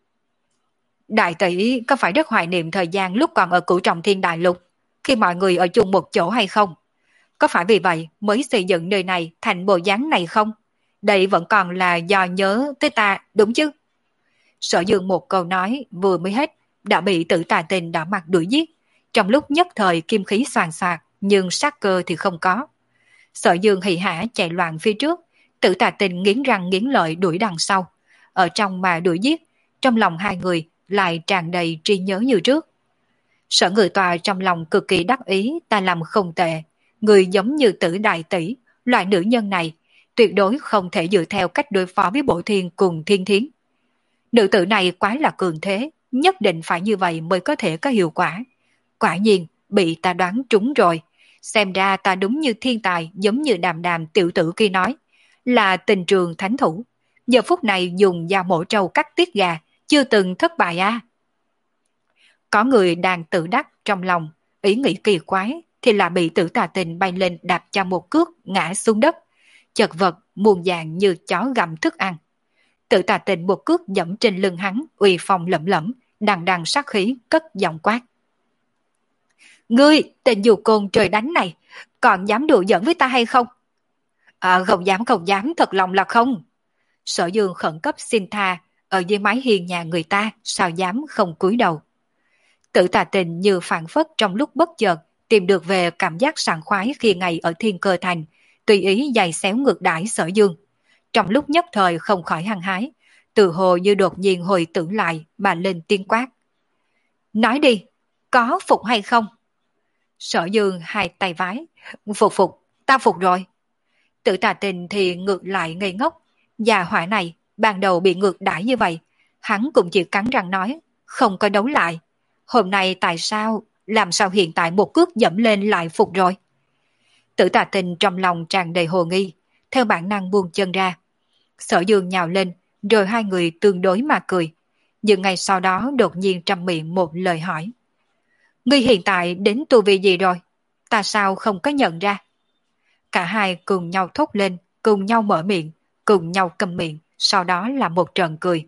Đại tỷ có phải rất hoài niệm thời gian lúc còn ở Cửu Trọng Thiên Đại Lục, khi mọi người ở chung một chỗ hay không? Có phải vì vậy mới xây dựng nơi này thành bộ dáng này không? Đây vẫn còn là do nhớ tới ta, đúng chứ? Sở Dương một câu nói vừa mới hết, đã bị Tử Tà Tình đỏ mặt đuổi giết. Trong lúc nhất thời kim khí soàn soạt, nhưng sát cơ thì không có. Sở Dương hỉ hả chạy loạn phía trước, Tử Tà Tình nghiến răng nghiến lợi đuổi đằng sau. Ở trong mà đuổi giết, trong lòng hai người lại tràn đầy trí nhớ như trước. Sở Ngự Tòa trong lòng cực kỳ đắc ý, ta làm không tệ. Người giống như Tử Đại Tỷ, loại nữ nhân này, tuyệt đối không thể dựa theo cách đối phó với Bộ Thiên cùng Thiên Thiến. Nữ tử này quá là cường thế, nhất định phải như vậy mới có thể có hiệu quả. Quả nhiên, bị ta đoán trúng rồi. Xem ra ta đúng như thiên tài, giống như Đàm Đàm tiểu tử kia nói, là tình trường thánh thủ. Giờ phút này dùng dao mổ trâu cắt tiết gà, chưa từng thất bại à. Có người đang tự đắc trong lòng, ý nghĩ kỳ quái, thì là bị Tử Tà Tình bay lên đạp cho một cước ngã xuống đất. Chật vật, muôn dạng như chó gặm thức ăn. Tử Tà Tình một cước dẫm trên lưng hắn, uy phong lẫm lẫm, đằng đằng sát khí, cất giọng quát. Ngươi, tên dù côn trời đánh này, còn dám đùa giỡn với ta hay không? À, không dám không dám, thật lòng là không. Sở Dương khẩn cấp xin tha, ở dưới mái hiên nhà người ta, sao dám không cúi đầu. Tử Tà Tình như phản phất trong lúc bất chợt, tìm được về cảm giác sảng khoái khi ngày ở Thiên Cơ Thành, tùy ý giày xéo ngược đãi Sở Dương. Trong lúc nhất thời không khỏi hăng hái, từ hồ như đột nhiên hồi tưởng lại mà lên tiếng quát. Nói đi, có phục hay không? Sở Dương hai tay vái, phục phục, ta phục rồi. Tử Tà Tình thì ngược lại ngây ngốc, già hỏa này ban đầu bị ngược đãi như vậy, hắn cũng chỉ cắn răng nói, không có đấu lại. Hôm nay tại sao, làm sao hiện tại một cước dẫm lên lại phục rồi? Tử Tà Tình trong lòng tràn đầy hồ nghi, theo bản năng buông chân ra. Sở Dương nhào lên, rồi hai người tương đối mà cười. Nhưng ngày sau đó đột nhiên trăm miệng một lời hỏi. Ngươi hiện tại đến tu vi gì rồi? Ta sao không có nhận ra? Cả hai cùng nhau thốt lên, cùng nhau mở miệng, cùng nhau câm miệng, sau đó là một trận cười.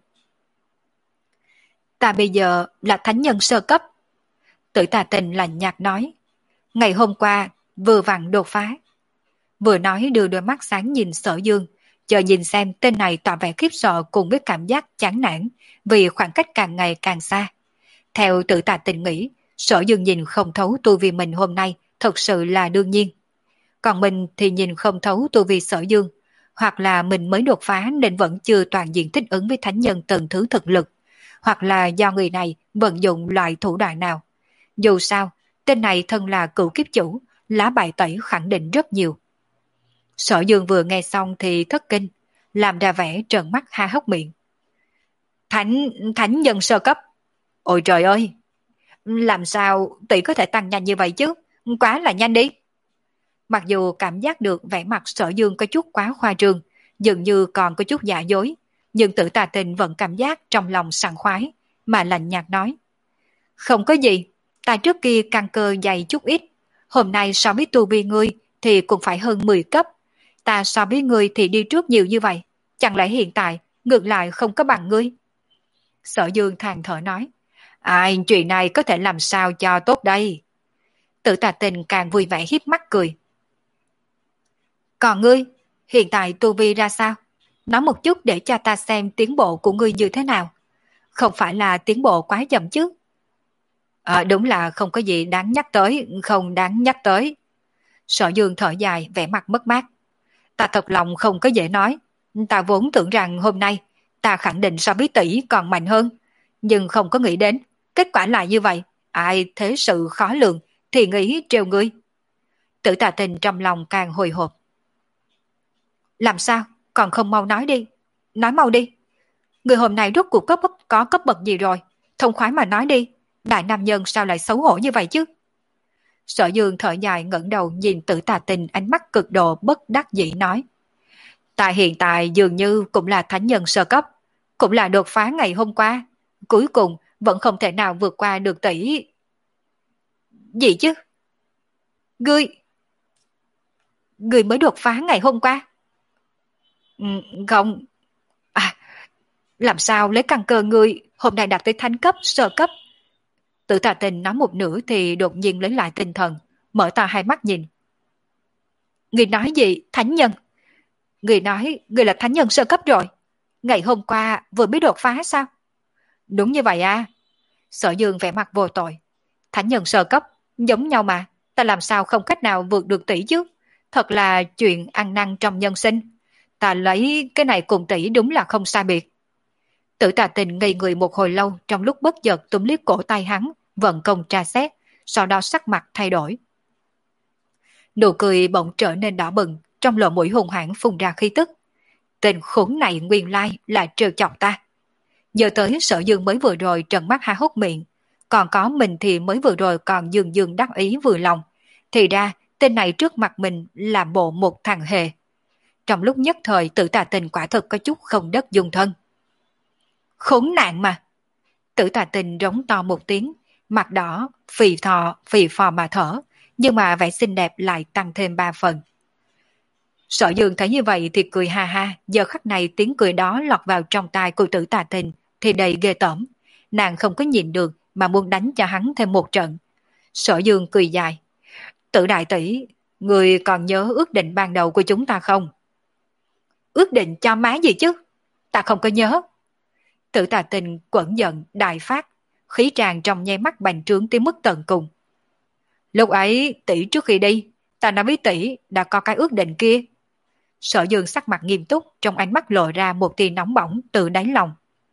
Ta bây giờ là thánh nhân sơ cấp. Tử Tà Tình lạnh nhạt nói. Ngày hôm qua, vừa vặn đột phá. Vừa nói đưa đôi mắt sáng nhìn Sở Dương, chờ nhìn xem tên này tỏ vẻ khiếp sợ cùng với cảm giác chán nản vì khoảng cách càng ngày càng xa. Theo Tử Tà Tình nghĩ, Sở Dương nhìn không thấu tu vi mình hôm nay thật sự là đương nhiên. Còn mình thì nhìn không thấu tu vi Sở Dương, hoặc là mình mới đột phá nên vẫn chưa toàn diện thích ứng với thánh nhân tầng thứ thực lực, hoặc là do người này vận dụng loại thủ đoạn nào. Dù sao, tên này thân là cựu kiếp chủ, lá bài tẩy khẳng định rất nhiều. Sở Dương vừa nghe xong thì thất kinh, làm ra vẻ trợn mắt ha hốc miệng. Thánh, thánh nhân sơ cấp. Ôi trời ơi! Làm sao tỷ có thể tăng nhanh như vậy chứ? Quá là nhanh đi! Mặc dù cảm giác được vẻ mặt Sở Dương có chút quá khoa trương, dường như còn có chút giả dối, nhưng Tử Tà Tình vẫn cảm giác trong lòng sảng khoái, mà lạnh nhạt nói. Không có gì, ta trước kia căn cơ dày chút ít, hôm nay so với tu vi ngươi thì cũng phải hơn mười cấp. Ta so với ngươi thì đi trước nhiều như vậy, chẳng lẽ hiện tại ngược lại không có bằng ngươi? Sở Dương than thở nói. Ai, chuyện này có thể làm sao cho tốt đây? Tử Tà Tình càng vui vẻ hiếp mắt cười. Còn ngươi, hiện tại tu vi ra sao? Nói một chút để cho ta xem tiến bộ của ngươi như thế nào. Không phải là tiến bộ quá chậm chứ? À, đúng là không có gì đáng nhắc tới, không đáng nhắc tới. Sở Dương thở dài, vẻ mặt mất mát. Ta thật lòng không có dễ nói. Ta vốn tưởng rằng hôm nay ta khẳng định so với tỷ còn mạnh hơn. Nhưng không có nghĩ đến, kết quả lại như vậy. Ai thế sự khó lường thì nghĩ trêu ngươi. Tử Tà Tình trong lòng càng hồi hộp. Làm sao? Còn không mau nói đi. Nói mau đi. Người hôm nay rốt cuộc cấp có cấp bậc gì rồi? Thông khoái mà nói đi. Đại nam nhân sao lại xấu hổ như vậy chứ? Sở Dương thở dài ngẩng đầu nhìn Tử Tà Tình ánh mắt cực độ bất đắc dĩ nói. Ta hiện tại dường như cũng là thánh nhân sơ cấp, cũng là đột phá ngày hôm qua. Cuối cùng vẫn không thể nào vượt qua được tỷ. Gì chứ? Ngươi... Ngươi mới đột phá ngày hôm qua? Ừ, không... À, làm sao lấy căn cơ ngươi hôm nay đạt tới thánh cấp, sơ cấp. Tử Tà Tình nói một nửa thì đột nhiên lấy lại tinh thần, mở to hai mắt nhìn. Người nói gì? Thánh nhân? Người nói người là thánh nhân sơ cấp rồi. Ngày hôm qua vừa mới đột phá sao? Đúng như vậy à? Sở Dương vẻ mặt vô tội. Thánh nhân sơ cấp, giống nhau mà, ta làm sao không cách nào vượt được tỷ chứ? Thật là chuyện ăn năn trong nhân sinh. Ta lấy cái này cùng tỷ đúng là không sai biệt. Tử Tà Tình ngây người một hồi lâu, trong lúc bất chợt túm liếc cổ tay hắn, vận công tra xét, sau đó sắc mặt thay đổi. Nụ cười bỗng trở nên đỏ bừng, trong lỗ mũi hùng hãn phun ra khí tức. Tên khốn này nguyên lai là trêu chọc ta. Giờ tới Sở Dương mới vừa rồi trợn mắt há hốc miệng, còn có mình thì mới vừa rồi còn dương dương đắc ý vừa lòng. Thì ra tên này trước mặt mình là bộ một thằng hề. Trong lúc nhất thời Tử Tà Tình quả thực có chút không đất dung thân. Khốn nạn mà! Tử Tà Tình rống to một tiếng, mặt đỏ, phì thò, phì phò mà thở, nhưng mà vẻ xinh đẹp lại tăng thêm ba phần. Sở Dương thấy như vậy thì cười ha ha, giờ khắc này tiếng cười đó lọt vào trong tai của Tử Tà Tình thì đầy ghê tởm. Nàng không có nhìn được mà muốn đánh cho hắn thêm một trận. Sở Dương cười dài. Tử đại tỷ, người còn nhớ ước định ban đầu của chúng ta không? Ước định cho má gì chứ? Ta không có nhớ. Tử Tà Tình quẫn giận, đại phát, khí tràn trong nháy mắt bành trướng tới mức tận cùng. Lúc ấy tỷ trước khi đi, ta nói với tỷ đã có cái ước định kia. Sở Dương sắc mặt nghiêm túc, trong ánh mắt lộ ra một tia nóng bỏng từ đáy lòng.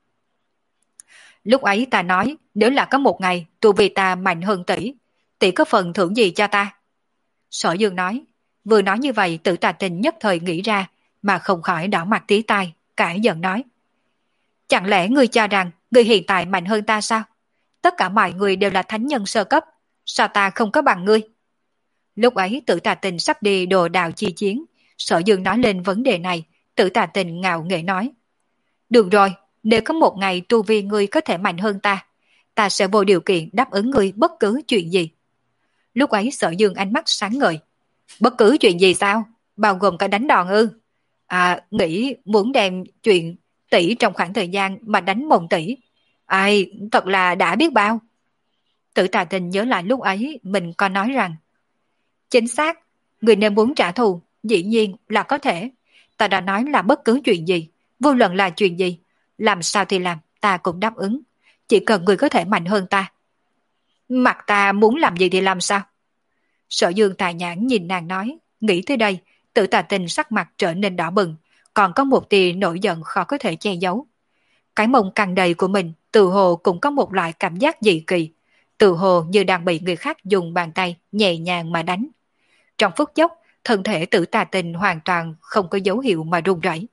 Lúc ấy ta nói, nếu là có một ngày tu vi ta mạnh hơn tỷ, tỷ có phần thưởng gì cho ta? Sở Dương nói, vừa nói như vậy Tử Tà Tình nhất thời nghĩ ra, mà không khỏi đỏ mặt tí tai, cãi giận nói. Chẳng lẽ ngươi cho rằng ngươi hiện tại mạnh hơn ta sao? Tất cả mọi người đều là thánh nhân sơ cấp, sao ta không có bằng ngươi? Lúc ấy Tử Tà Tình sắp đi đồ đào chi chiến, Sở Dương nói lên vấn đề này, Tử Tà Tình ngạo nghễ nói. Được rồi, nếu có một ngày tu vi ngươi có thể mạnh hơn ta, ta sẽ vô điều kiện đáp ứng ngươi bất cứ chuyện gì. Lúc ấy Sở Dương ánh mắt sáng ngời. Bất cứ chuyện gì sao? Bao gồm cả đánh đòn ư? À, nghĩ muốn đem chuyện tỷ trong khoảng thời gian mà đánh mộng tỷ. Ai, thật là đã biết bao. Tử Tà Tình nhớ lại lúc ấy mình có nói rằng chính xác, người nên muốn trả thù, dĩ nhiên là có thể. Ta đã nói là bất cứ chuyện gì, vô luận là chuyện gì, làm sao thì làm, ta cũng đáp ứng. Chỉ cần người có thể mạnh hơn ta. Mặt ta muốn làm gì thì làm sao? Sở Dương tài nhãn nhìn nàng nói, nghĩ tới đây, Tử Tà Tình sắc mặt trở nên đỏ bừng, còn có một tia nổi giận khó có thể che giấu. Cái mông căng đầy của mình, tự hồ cũng có một loại cảm giác dị kỳ, tự hồ như đang bị người khác dùng bàn tay nhẹ nhàng mà đánh. Trong phút chốc, thân thể Tử Tà Tình hoàn toàn không có dấu hiệu mà run rẩy.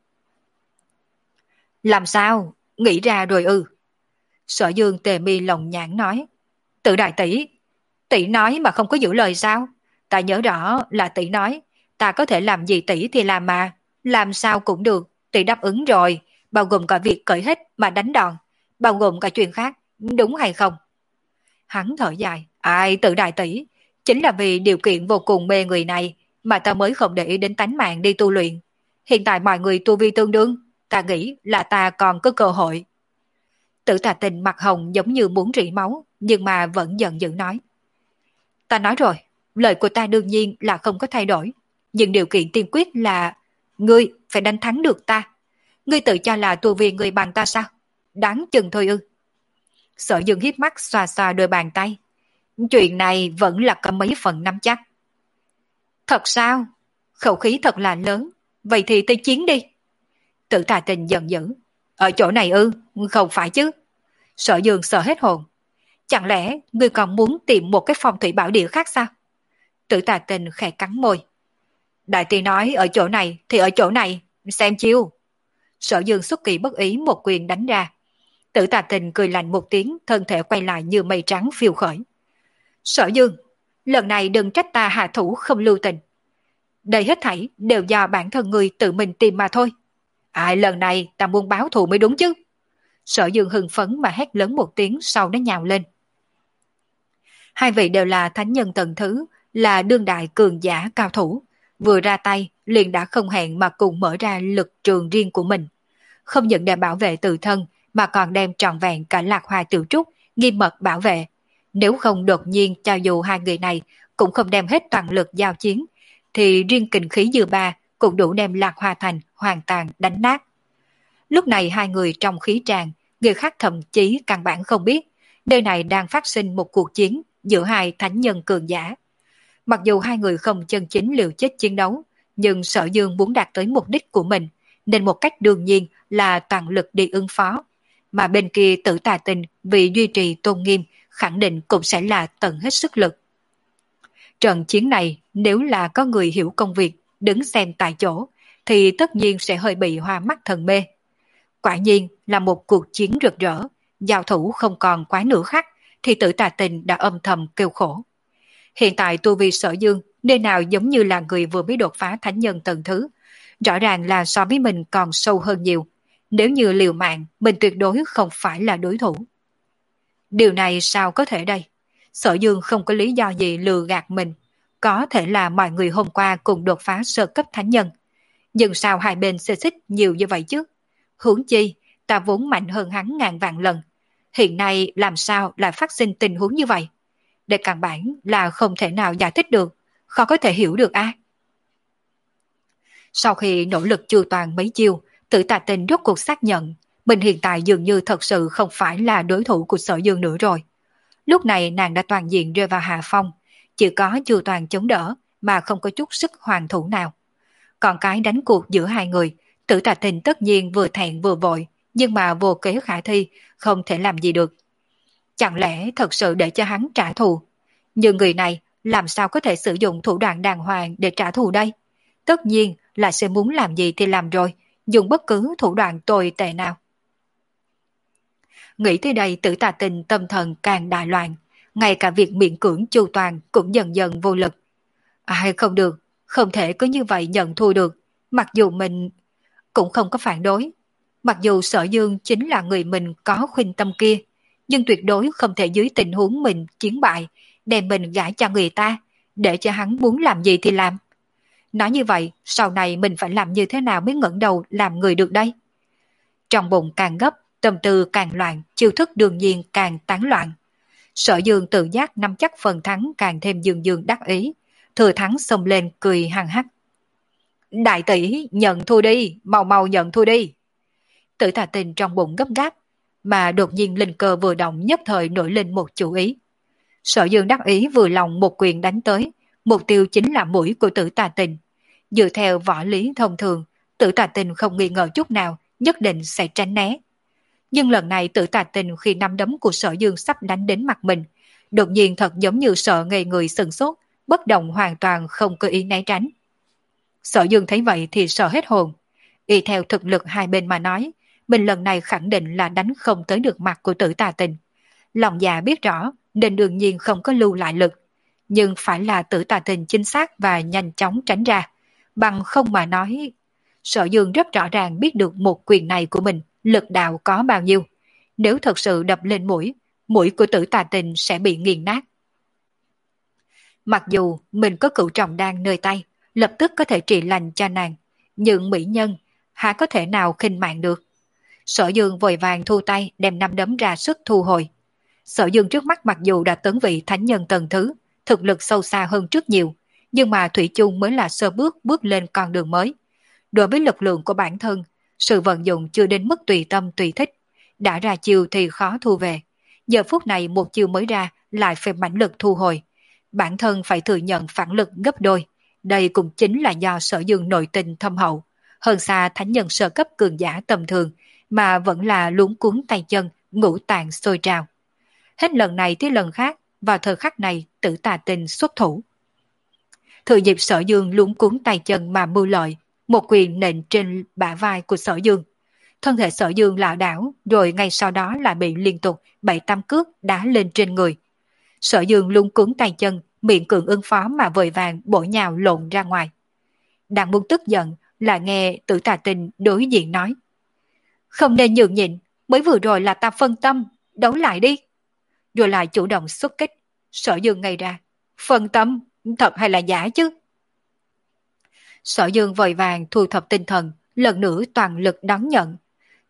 Làm sao? Nghĩ ra rồi ư? Sở Dương tề mi lồng nhãn nói. Tử đại tỷ, tỷ nói mà không có giữ lời sao? Ta nhớ rõ là tỷ nói, ta có thể làm gì tỷ thì làm mà, làm sao cũng được, tỷ đáp ứng rồi, bao gồm cả việc cởi hết mà đánh đòn, bao gồm cả chuyện khác, đúng hay không? Hắn thở dài, ai Tử đại tỷ, chính là vì điều kiện vô cùng mê người này mà ta mới không để ý đến tánh mạng đi tu luyện. Hiện tại mọi người tu vi tương đương, ta nghĩ là ta còn có cơ hội. Tử Tà Tình mặt hồng giống như muốn rỉ máu, nhưng mà vẫn giận dữ nói. Ta nói rồi, lời của ta đương nhiên là không có thay đổi, nhưng điều kiện tiên quyết là ngươi phải đánh thắng được ta. Ngươi tự cho là tu vi người bằng ta sao? Đáng chừng thôi ư? Sở Dương hiếp mắt xoa xoa đôi bàn tay. Chuyện này vẫn là có mấy phần nắm chắc. Thật sao? Khẩu khí thật là lớn. Vậy thì tới chiến đi. Tử Tà Tình giận dữ. Ở chỗ này ư? Không phải chứ. Sở Dương sợ hết hồn. Chẳng lẽ ngươi còn muốn tìm một cái phong thủy bảo địa khác sao? Tử Tà Tình khẽ cắn môi. Đại tỷ nói ở chỗ này thì ở chỗ này, xem chiêu. Sở Dương xuất kỳ bất ý một quyền đánh ra. Tử Tà Tình cười lạnh một tiếng, thân thể quay lại như mây trắng phiêu khởi. Sở Dương, lần này đừng trách ta hạ thủ không lưu tình. Đây hết thảy đều do bản thân người tự mình tìm mà thôi. Ai lần này ta muốn báo thù mới đúng chứ. Sở Dương hưng phấn mà hét lớn một tiếng, sau nó nhào lên. Hai vị đều là thánh nhân tầng thứ, là đương đại cường giả cao thủ. Vừa ra tay, liền đã không hẹn mà cùng mở ra lực trường riêng của mình. Không những để bảo vệ tự thân, mà còn đem trọn vẹn cả Lạc Hoa Tiểu Trúc nghiêm mật bảo vệ. Nếu không đột nhiên cho dù hai người này cũng không đem hết toàn lực giao chiến, thì riêng kình khí dư ba cũng đủ đem Lạc Hoa Thành hoàn toàn đánh nát. Lúc này hai người trong khí tràn, người khác thậm chí căn bản không biết, nơi này đang phát sinh một cuộc chiến giữa hai thánh nhân cường giả. Mặc dù hai người không chân chính liều chết chiến đấu, nhưng Sở Dương muốn đạt tới mục đích của mình, nên một cách đương nhiên là toàn lực đi ứng phó. Mà bên kia Tử Tà Tinh vì duy trì tôn nghiêm, khẳng định cũng sẽ là tận hết sức lực. Trận chiến này nếu là có người hiểu công việc, đứng xem tại chỗ, thì tất nhiên sẽ hơi bị hoa mắt thần mê. Quả nhiên là một cuộc chiến rực rỡ, giao thủ không còn quá nửa khắc, thì Tử Tà Tinh đã âm thầm kêu khổ. Hiện tại tu vi Sở Dương nơi nào giống như là người vừa mới đột phá thánh nhân tầng thứ, rõ ràng là so với mình còn sâu hơn nhiều. Nếu như liều mạng, mình tuyệt đối không phải là đối thủ. Điều này sao có thể đây? Sở Dương không có lý do gì lừa gạt mình. Có thể là mọi người hôm qua cùng đột phá sơ cấp thánh nhân. Nhưng sao hai bên xê xích nhiều như vậy chứ? Huống chi, ta vốn mạnh hơn hắn ngàn vạn lần. Hiện nay làm sao lại phát sinh tình huống như vậy? Để căn bản là không thể nào giải thích được, khó có thể hiểu được a. Sau khi nỗ lực chu toàn mấy chiêu, Tử Tà Tinh rốt cuộc xác nhận mình hiện tại dường như thật sự không phải là đối thủ của Sở Dương nữa rồi. Lúc này nàng đã toàn diện rơi vào hạ phong, chỉ có chu toàn chống đỡ mà không có chút sức hoàn thủ nào. Còn cái đánh cuộc giữa hai người, Tử Tà Tinh tất nhiên vừa thẹn vừa vội, nhưng mà vô kế khả thi, không thể làm gì được. Chẳng lẽ thật sự để cho hắn trả thù? Nhưng người này làm sao có thể sử dụng thủ đoạn đàng hoàng để trả thù đây? Tất nhiên là sẽ muốn làm gì thì làm rồi, dùng bất cứ thủ đoạn tồi tệ nào. Nghĩ tới đây Tử Tà Tinh tâm thần càng đại loạn, ngay cả việc miễn cưỡng chu toàn cũng dần dần vô lực. Ai không được, không thể cứ như vậy nhận thua được, mặc dù mình cũng không có phản đối. Mặc dù Sở Dương chính là người mình có khuynh tâm kia, nhưng tuyệt đối không thể dưới tình huống mình chiến bại, đem mình gả cho người ta, để cho hắn muốn làm gì thì làm. Nói như vậy, sau này mình phải làm như thế nào mới ngẩng đầu làm người được đây? Trong bụng càng gấp, tâm tư càng loạn, chiêu thức đương nhiên càng tán loạn. Sở Dương tự giác nắm chắc phần thắng càng thêm dương dương đắc ý, thừa thắng xông lên cười hăng hắc. Đại tỷ, nhận thua đi, mau mau nhận thua đi. Tử Tà Tinh trong bụng gấp gáp, mà đột nhiên linh cơ vừa động nhất thời nổi lên một chủ ý. Sở Dương đắc ý vừa lòng một quyền đánh tới, mục tiêu chính là mũi của Tử Tà Tinh. Dựa theo võ lý thông thường, Tử Tà Tinh không nghi ngờ chút nào, nhất định sẽ tránh né. Nhưng lần này Tử Tà Tinh khi nắm đấm của Sở Dương sắp đánh đến mặt mình, đột nhiên thật giống như sợ ngây người sừng sốt, bất động hoàn toàn không có ý né tránh. Sở Dương thấy vậy thì sợ hết hồn. Y theo thực lực hai bên mà nói, mình lần này khẳng định là đánh không tới được mặt của Tử Tà Tinh. Lòng dạ biết rõ nên đương nhiên không có lưu lại lực, nhưng phải là Tử Tà Tinh chính xác và nhanh chóng tránh ra, bằng không mà nói. Sở Dương rất rõ ràng biết được một quyền này của mình lực đạo có bao nhiêu. Nếu thật sự đập lên mũi, mũi của Tử Tà Tinh sẽ bị nghiền nát. Mặc dù mình có cửu trọng đan nơi tay, lập tức có thể trị lành cho nàng, nhưng mỹ nhân há có thể nào khinh mạng được. Sở Dương vội vàng thu tay đem năm đấm ra sức thu hồi. Sở Dương trước mắt mặc dù đã tấn vị thánh nhân tầng thứ, thực lực sâu xa hơn rất nhiều, nhưng mà thủy chung mới là sơ bước bước lên con đường mới. Đối với lực lượng của bản thân, sự vận dụng chưa đến mức tùy tâm tùy thích. Đã ra chiêu thì khó thu về. Giờ phút này một chiêu mới ra lại phải mãnh lực thu hồi. Bản thân phải thừa nhận phản lực gấp đôi. Đây cũng chính là do Sở Dương nội tình thâm hậu, hơn xa thánh nhân sơ cấp cường giả tầm thường, mà vẫn là luống cuốn tay chân, ngũ tạng sôi trào. Hết lần này tới lần khác, vào thời khắc này Tử Tà Tinh xuất thủ. Thừa dịp Sở Dương luống cuốn tay chân mà mưu lợi, một quyền nện trên bả vai của Sở Dương. Thân thể Sở Dương lảo đảo, rồi ngay sau đó lại bị liên tục bảy tám cước đá lên trên người. Sở Dương luống cuốn tay chân, miệng cường ứng phó mà vội vàng bổ nhào lộn ra ngoài. Đang muốn tức giận là nghe Tử Tà Tinh đối diện nói: không nên nhường nhịn, mới vừa rồi là ta phân tâm, đấu lại đi. Rồi lại chủ động xuất kích. Sở Dương ngây ra, phân tâm, thật hay là giả chứ? Sở Dương vội vàng thu thập tinh thần, lần nữa toàn lực đón nhận.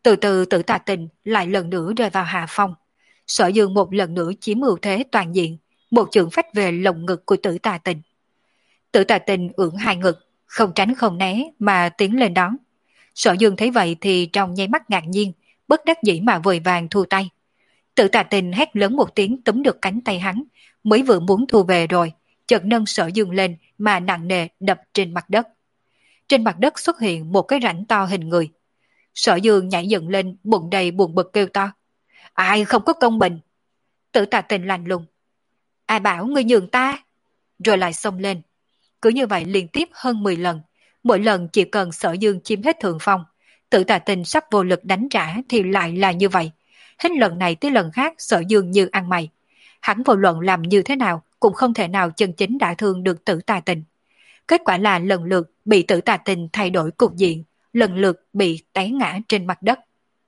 Từ từ Tử Tà Tình lại lần nữa rơi vào hạ phong. Sở Dương một lần nữa chiếm ưu thế toàn diện, một chưởng phách về lồng ngực của Tử Tà Tình. Tử Tà Tình ưỡn hai ngực, không tránh không né mà tiến lên đón. Sở Dương thấy vậy thì trong nháy mắt ngạc nhiên, bất đắc dĩ mà vội vàng thu tay. Tử Tà Tình hét lớn một tiếng túm được cánh tay hắn, mới vừa muốn thu về rồi, chợt nâng Sở Dương lên mà nặng nề đập trên mặt đất. Trên mặt đất xuất hiện một cái rãnh to hình người. Sở Dương nhảy dựng lên, bụng đầy buồn bực kêu to: Ai không có công bình? Tử Tà Tình lạnh lùng: Ai bảo ngươi nhường ta? Rồi lại xông lên. Cứ như vậy liên tiếp hơn mười lần, mỗi lần chỉ cần Sở Dương chiếm hết thượng phong, Tử Tà Tình sắp vô lực đánh trả thì lại là như vậy. Hết lần này tới lần khác Sở Dương như ăn mày. Hắn vô luận làm như thế nào cũng không thể nào chân chính đả thương được Tử Tà Tình. Kết quả là lần lượt bị Tử Tà Tình thay đổi cục diện, lần lượt bị té ngã trên mặt đất.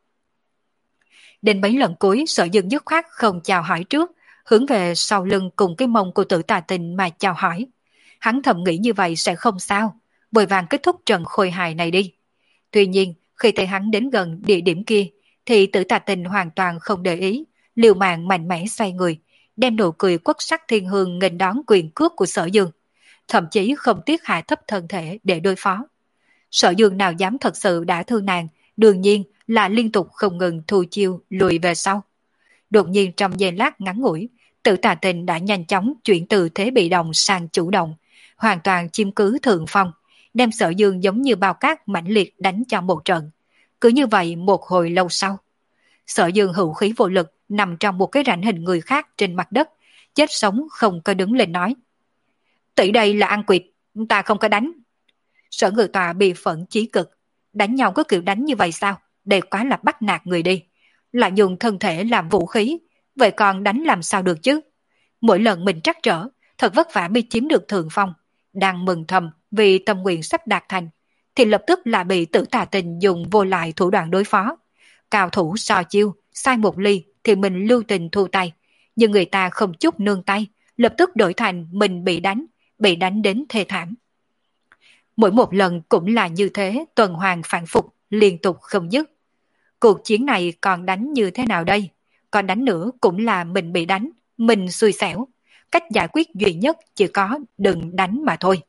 Đến mấy lần cuối Sở Dương dứt khoát không chào hỏi trước, hướng về sau lưng cùng cái mông của Tử Tà Tình mà chào hỏi. Hắn thầm nghĩ như vậy sẽ không sao, vội vàng kết thúc trận khôi hài này đi. Tuy nhiên, khi thấy hắn đến gần địa điểm kia, thì Tử Tà Tình hoàn toàn không để ý, liều mạng mạnh mẽ xoay người, đem nụ cười quất sắc thiên hương nghênh đón quyền cước của Sở Dương, thậm chí không tiếc hạ thấp thân thể để đối phó. Sở Dương nào dám thật sự đả thương nàng, đương nhiên là liên tục không ngừng thu chiêu lùi về sau. Đột nhiên trong giây lát ngắn ngủi, Tử Tà Tình đã nhanh chóng chuyển từ thế bị động sang chủ động, hoàn toàn chiếm cứ thượng phong, đem Sở Dương giống như bao cát mãnh liệt đánh cho một trận. Cứ như vậy một hồi lâu sau, Sở Dương hữu khí vô lực nằm trong một cái rãnh hình người khác trên mặt đất, chết sống không có đứng lên nói: Tỷ đây là ăn quỵt, ta không có đánh. Sở Ngự Tọa bị phẫn chí cực, đánh nhau có kiểu đánh như vậy sao? Đây quá là bắt nạt người đi. Lại dùng thân thể làm vũ khí, vậy còn đánh làm sao được chứ? Mỗi lần mình trắc trở, thật vất vả mới chiếm được thượng phong, đang mừng thầm vì tâm nguyện sắp đạt thành, thì lập tức lại bị Tử Tà Tình dùng vô lại thủ đoạn đối phó. Cao thủ so chiêu, sai một ly thì mình lưu tình thu tay, nhưng người ta không chút nương tay, lập tức đổi thành mình bị đánh, bị đánh đến thê thảm. Mỗi một lần cũng là như thế, tuần hoàn phản phục, liên tục không dứt. Cuộc chiến này còn đánh như thế nào đây? Còn đánh nữa cũng là mình bị đánh, mình xui xẻo. Cách giải quyết duy nhất chỉ có đừng đánh mà thôi.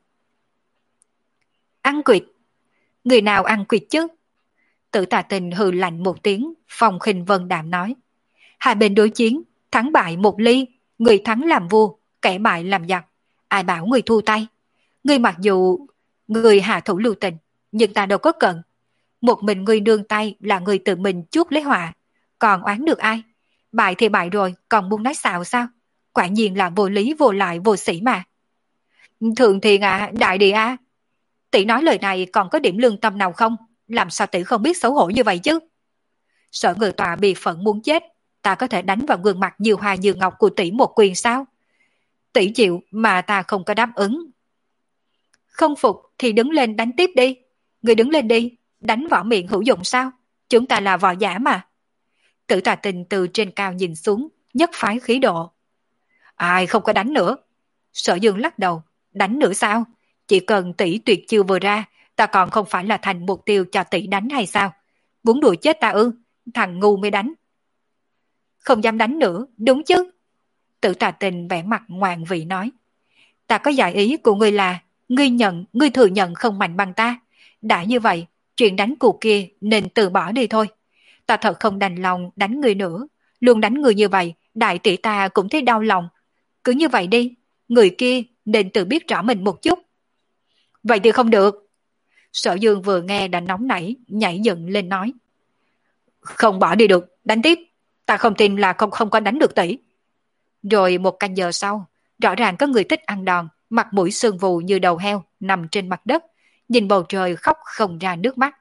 Ăn quỵt? Người nào ăn quỵt chứ? Tử Tà Tình hừ lạnh một tiếng, phong khinh vân đạm nói: Hai bên đối chiến, thắng bại một ly, người thắng làm vua, kẻ bại làm giặc. Ai bảo người thu tay? Người mặc dù người hạ thủ lưu tình, nhưng ta đâu có cần. Một mình người nương tay là người tự mình chuốc lấy họa, còn oán được ai? Bại thì bại rồi, còn muốn nói xạo sao? Quả nhiên là vô lý vô lại vô sĩ mà. Thượng Thiền à, đại địa à, tỷ nói lời này còn có điểm lương tâm nào không? Làm sao tỷ không biết xấu hổ như vậy chứ? Sở Ngự Tọa bị phẫn muốn chết, ta có thể đánh vào gương mặt như hoa như ngọc của tỷ một quyền sao? Tỷ chịu mà ta không có đáp ứng. Không phục thì đứng lên đánh tiếp đi. Người đứng lên đi, đánh võ miệng hữu dụng sao? Chúng ta là võ giả mà. Tử Tà Tình từ trên cao nhìn xuống, nhất phái khí độ. Ai không có đánh nữa? Sở Dương lắc đầu, đánh nữa sao? Chỉ cần tỷ tuyệt chiêu vừa ra, ta còn không phải là thành mục tiêu cho tỷ đánh hay sao? Muốn đuổi chết ta ư? Thằng ngu mới đánh. Không dám đánh nữa, đúng chứ? Tử Tà Tình vẻ mặt ngoạn vị nói. Ta có giải ý của ngươi là, ngươi nhận, ngươi thừa nhận không mạnh bằng ta. Đã như vậy, chuyện đánh cuộc kia nên từ bỏ đi thôi. Ta thật không đành lòng đánh ngươi nữa. Luôn đánh người như vậy, đại tỷ ta cũng thấy đau lòng. Cứ như vậy đi, người kia nên tự biết rõ mình một chút. Vậy thì không được. Sở Dương vừa nghe đã nóng nảy, nhảy dựng lên nói. Không bỏ đi được, đánh tiếp. Ta không tin là không không có đánh được tỷ. Rồi một canh giờ sau, rõ ràng có người thích ăn đòn, mặt mũi sương vù như đầu heo, nằm trên mặt đất, nhìn bầu trời khóc không ra nước mắt.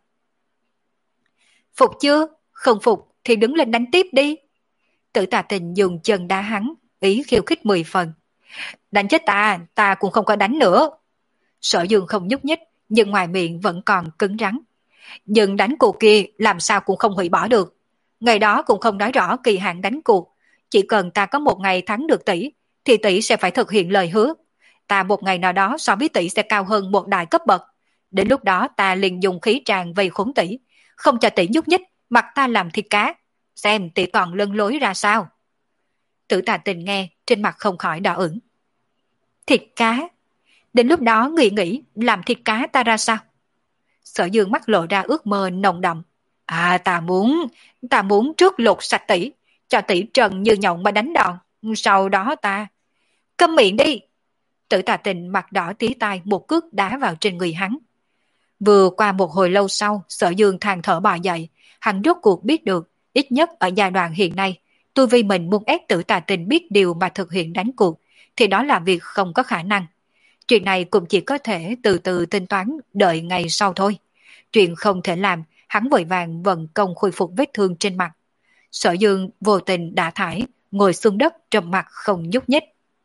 Phục chưa? Không phục thì đứng lên đánh tiếp đi. Tử Tà Tình dùng chân đá hắn, ý khiêu khích mười phần. Đánh chết ta, ta cũng không có đánh nữa. Sở Dương không nhúc nhích, nhưng ngoài miệng vẫn còn cứng rắn. Nhưng đánh cuộc kia làm sao cũng không hủy bỏ được. Ngày đó cũng không nói rõ kỳ hạn đánh cuộc. Chỉ cần ta có một ngày thắng được tỷ, thì tỷ sẽ phải thực hiện lời hứa. Ta một ngày nào đó so với tỷ sẽ cao hơn một đại cấp bậc. Đến lúc đó ta liền dùng khí tràng vây khốn tỷ, không cho tỷ nhúc nhích, mặt ta làm thịt cá, xem tỷ còn lân lối ra sao. Tử Tà Tình nghe, trên mặt không khỏi đỏ ửng. Thịt cá? Đến lúc đó nghĩ nghĩ làm thịt cá ta ra sao? Sở Dương mắt lộ ra ước mơ nồng đậm. À ta muốn, ta muốn trước lột sạch tỷ, cho tỷ trần như nhộng mà đánh đòn. Sau đó ta... Câm miệng đi! Tử Tà Tình mặt đỏ tía tai một cước đá vào trên người hắn. Vừa qua một hồi lâu sau, Sở Dương than thở bò dậy, hắn rốt cuộc biết được, ít nhất ở giai đoạn hiện nay, tôi vì mình muốn ép Tử Tà Tình biết điều mà thực hiện đánh cuộc, thì đó là việc không có khả năng. Chuyện này cũng chỉ có thể từ từ tính toán đợi ngày sau thôi. Chuyện không thể làm, hắn vội vàng vận công khôi phục vết thương trên mặt. Sở Dương vô tình đả thải, ngồi xuống đất trầm mặt không nhúc nhích.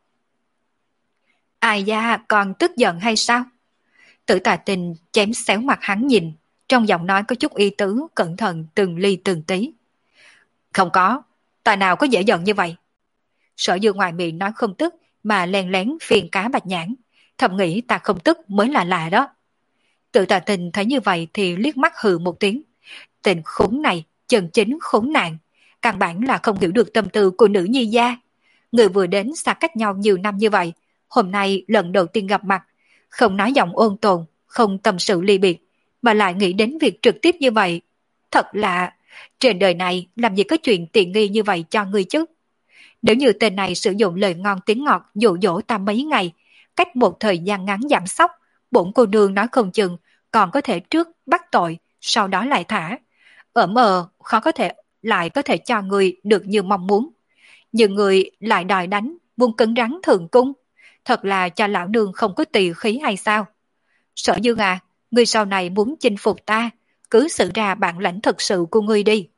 Ai da, còn tức giận hay sao? Tử Tà Tình chém xéo mặt hắn nhìn, trong giọng nói có chút ý tứ, cẩn thận từng ly từng tí. Không có, ta nào có dễ giận như vậy. Sở Dương ngoài miệng nói không tức, mà len lén phiền cá bạch nhãn, thầm nghĩ ta không tức mới là lạ đó. Tử Tà Tình thấy như vậy thì liếc mắt hừ một tiếng. Tình khốn này, chân chính khốn nạn, căn bản là không hiểu được tâm tư của nữ nhi gia. Người vừa đến xa cách nhau nhiều năm như vậy, hôm nay lần đầu tiên gặp mặt, không nói giọng ôn tồn, không tâm sự ly biệt, mà lại nghĩ đến việc trực tiếp như vậy. Thật là, trên đời này làm gì có chuyện tiện nghi như vậy cho người chứ. Nếu như tên này sử dụng lời ngon tiếng ngọt dụ dỗ ta mấy ngày, cách một thời gian ngắn giảm sóc, bổn cô nương nói không chừng còn có thể trước bắt tội, sau đó lại thả. Ở mờ khó có thể lại có thể cho người được như mong muốn. Nhưng người lại đòi đánh, buông cứng rắn thường cung. Thật là cho lão nương không có tỳ khí hay sao? Sở Dương à, người sau này muốn chinh phục ta, cứ xử ra bản lãnh thực sự của ngươi đi.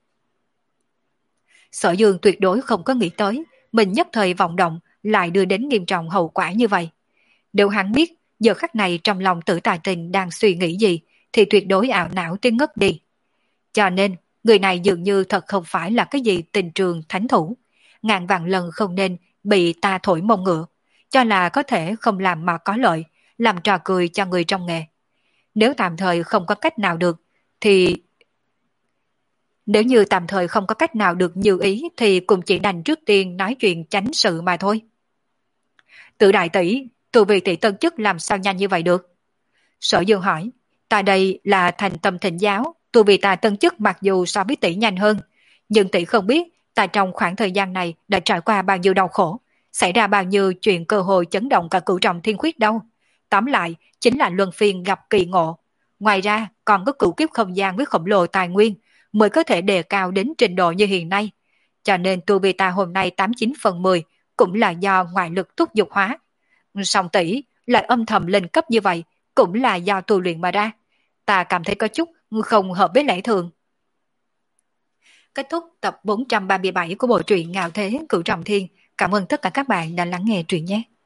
Sở Dương tuyệt đối không có nghĩ tới, mình nhất thời vọng động lại đưa đến nghiêm trọng hậu quả như vậy. Nếu hắn biết giờ khắc này trong lòng Tử Tà Tình đang suy nghĩ gì, thì tuyệt đối ảo não tới ngất đi. Cho nên, người này dường như thật không phải là cái gì tình trường thánh thủ. Ngàn vạn lần không nên bị ta thổi mông ngựa, cho là có thể không làm mà có lợi, làm trò cười cho người trong nghề. Nếu tạm thời không có cách nào được, thì... Nếu như tạm thời không có cách nào được như ý, thì cũng chỉ đành trước tiên nói chuyện tránh sự mà thôi. Tự đại tỷ, tu vi tỷ tân chức làm sao nhanh như vậy được? Sở Dương hỏi, ta đây là thành tâm thịnh giáo, tu vi ta tân chức mặc dù so với tỷ nhanh hơn, nhưng tỷ không biết ta trong khoảng thời gian này đã trải qua bao nhiêu đau khổ, xảy ra bao nhiêu chuyện cơ hội chấn động cả cửu trọng thiên khuyết đâu. Tóm lại, chính là luân phiên gặp kỳ ngộ. Ngoài ra, còn có cửu kiếp không gian với khổng lồ tài nguyên, mới có thể đề cao đến trình độ như hiện nay. Cho nên tu vi ta hôm nay tám chín phần mười cũng là do ngoại lực thúc dục hóa. Song tỷ lại âm thầm lên cấp như vậy cũng là do tu luyện mà ra. Ta cảm thấy có chút không hợp với lẽ thường. Kết thúc tập bốn trăm ba mươi bảy của bộ truyện Ngạo Thế Cửu Trọng Thiên. Cảm ơn tất cả các bạn đã lắng nghe truyện nhé.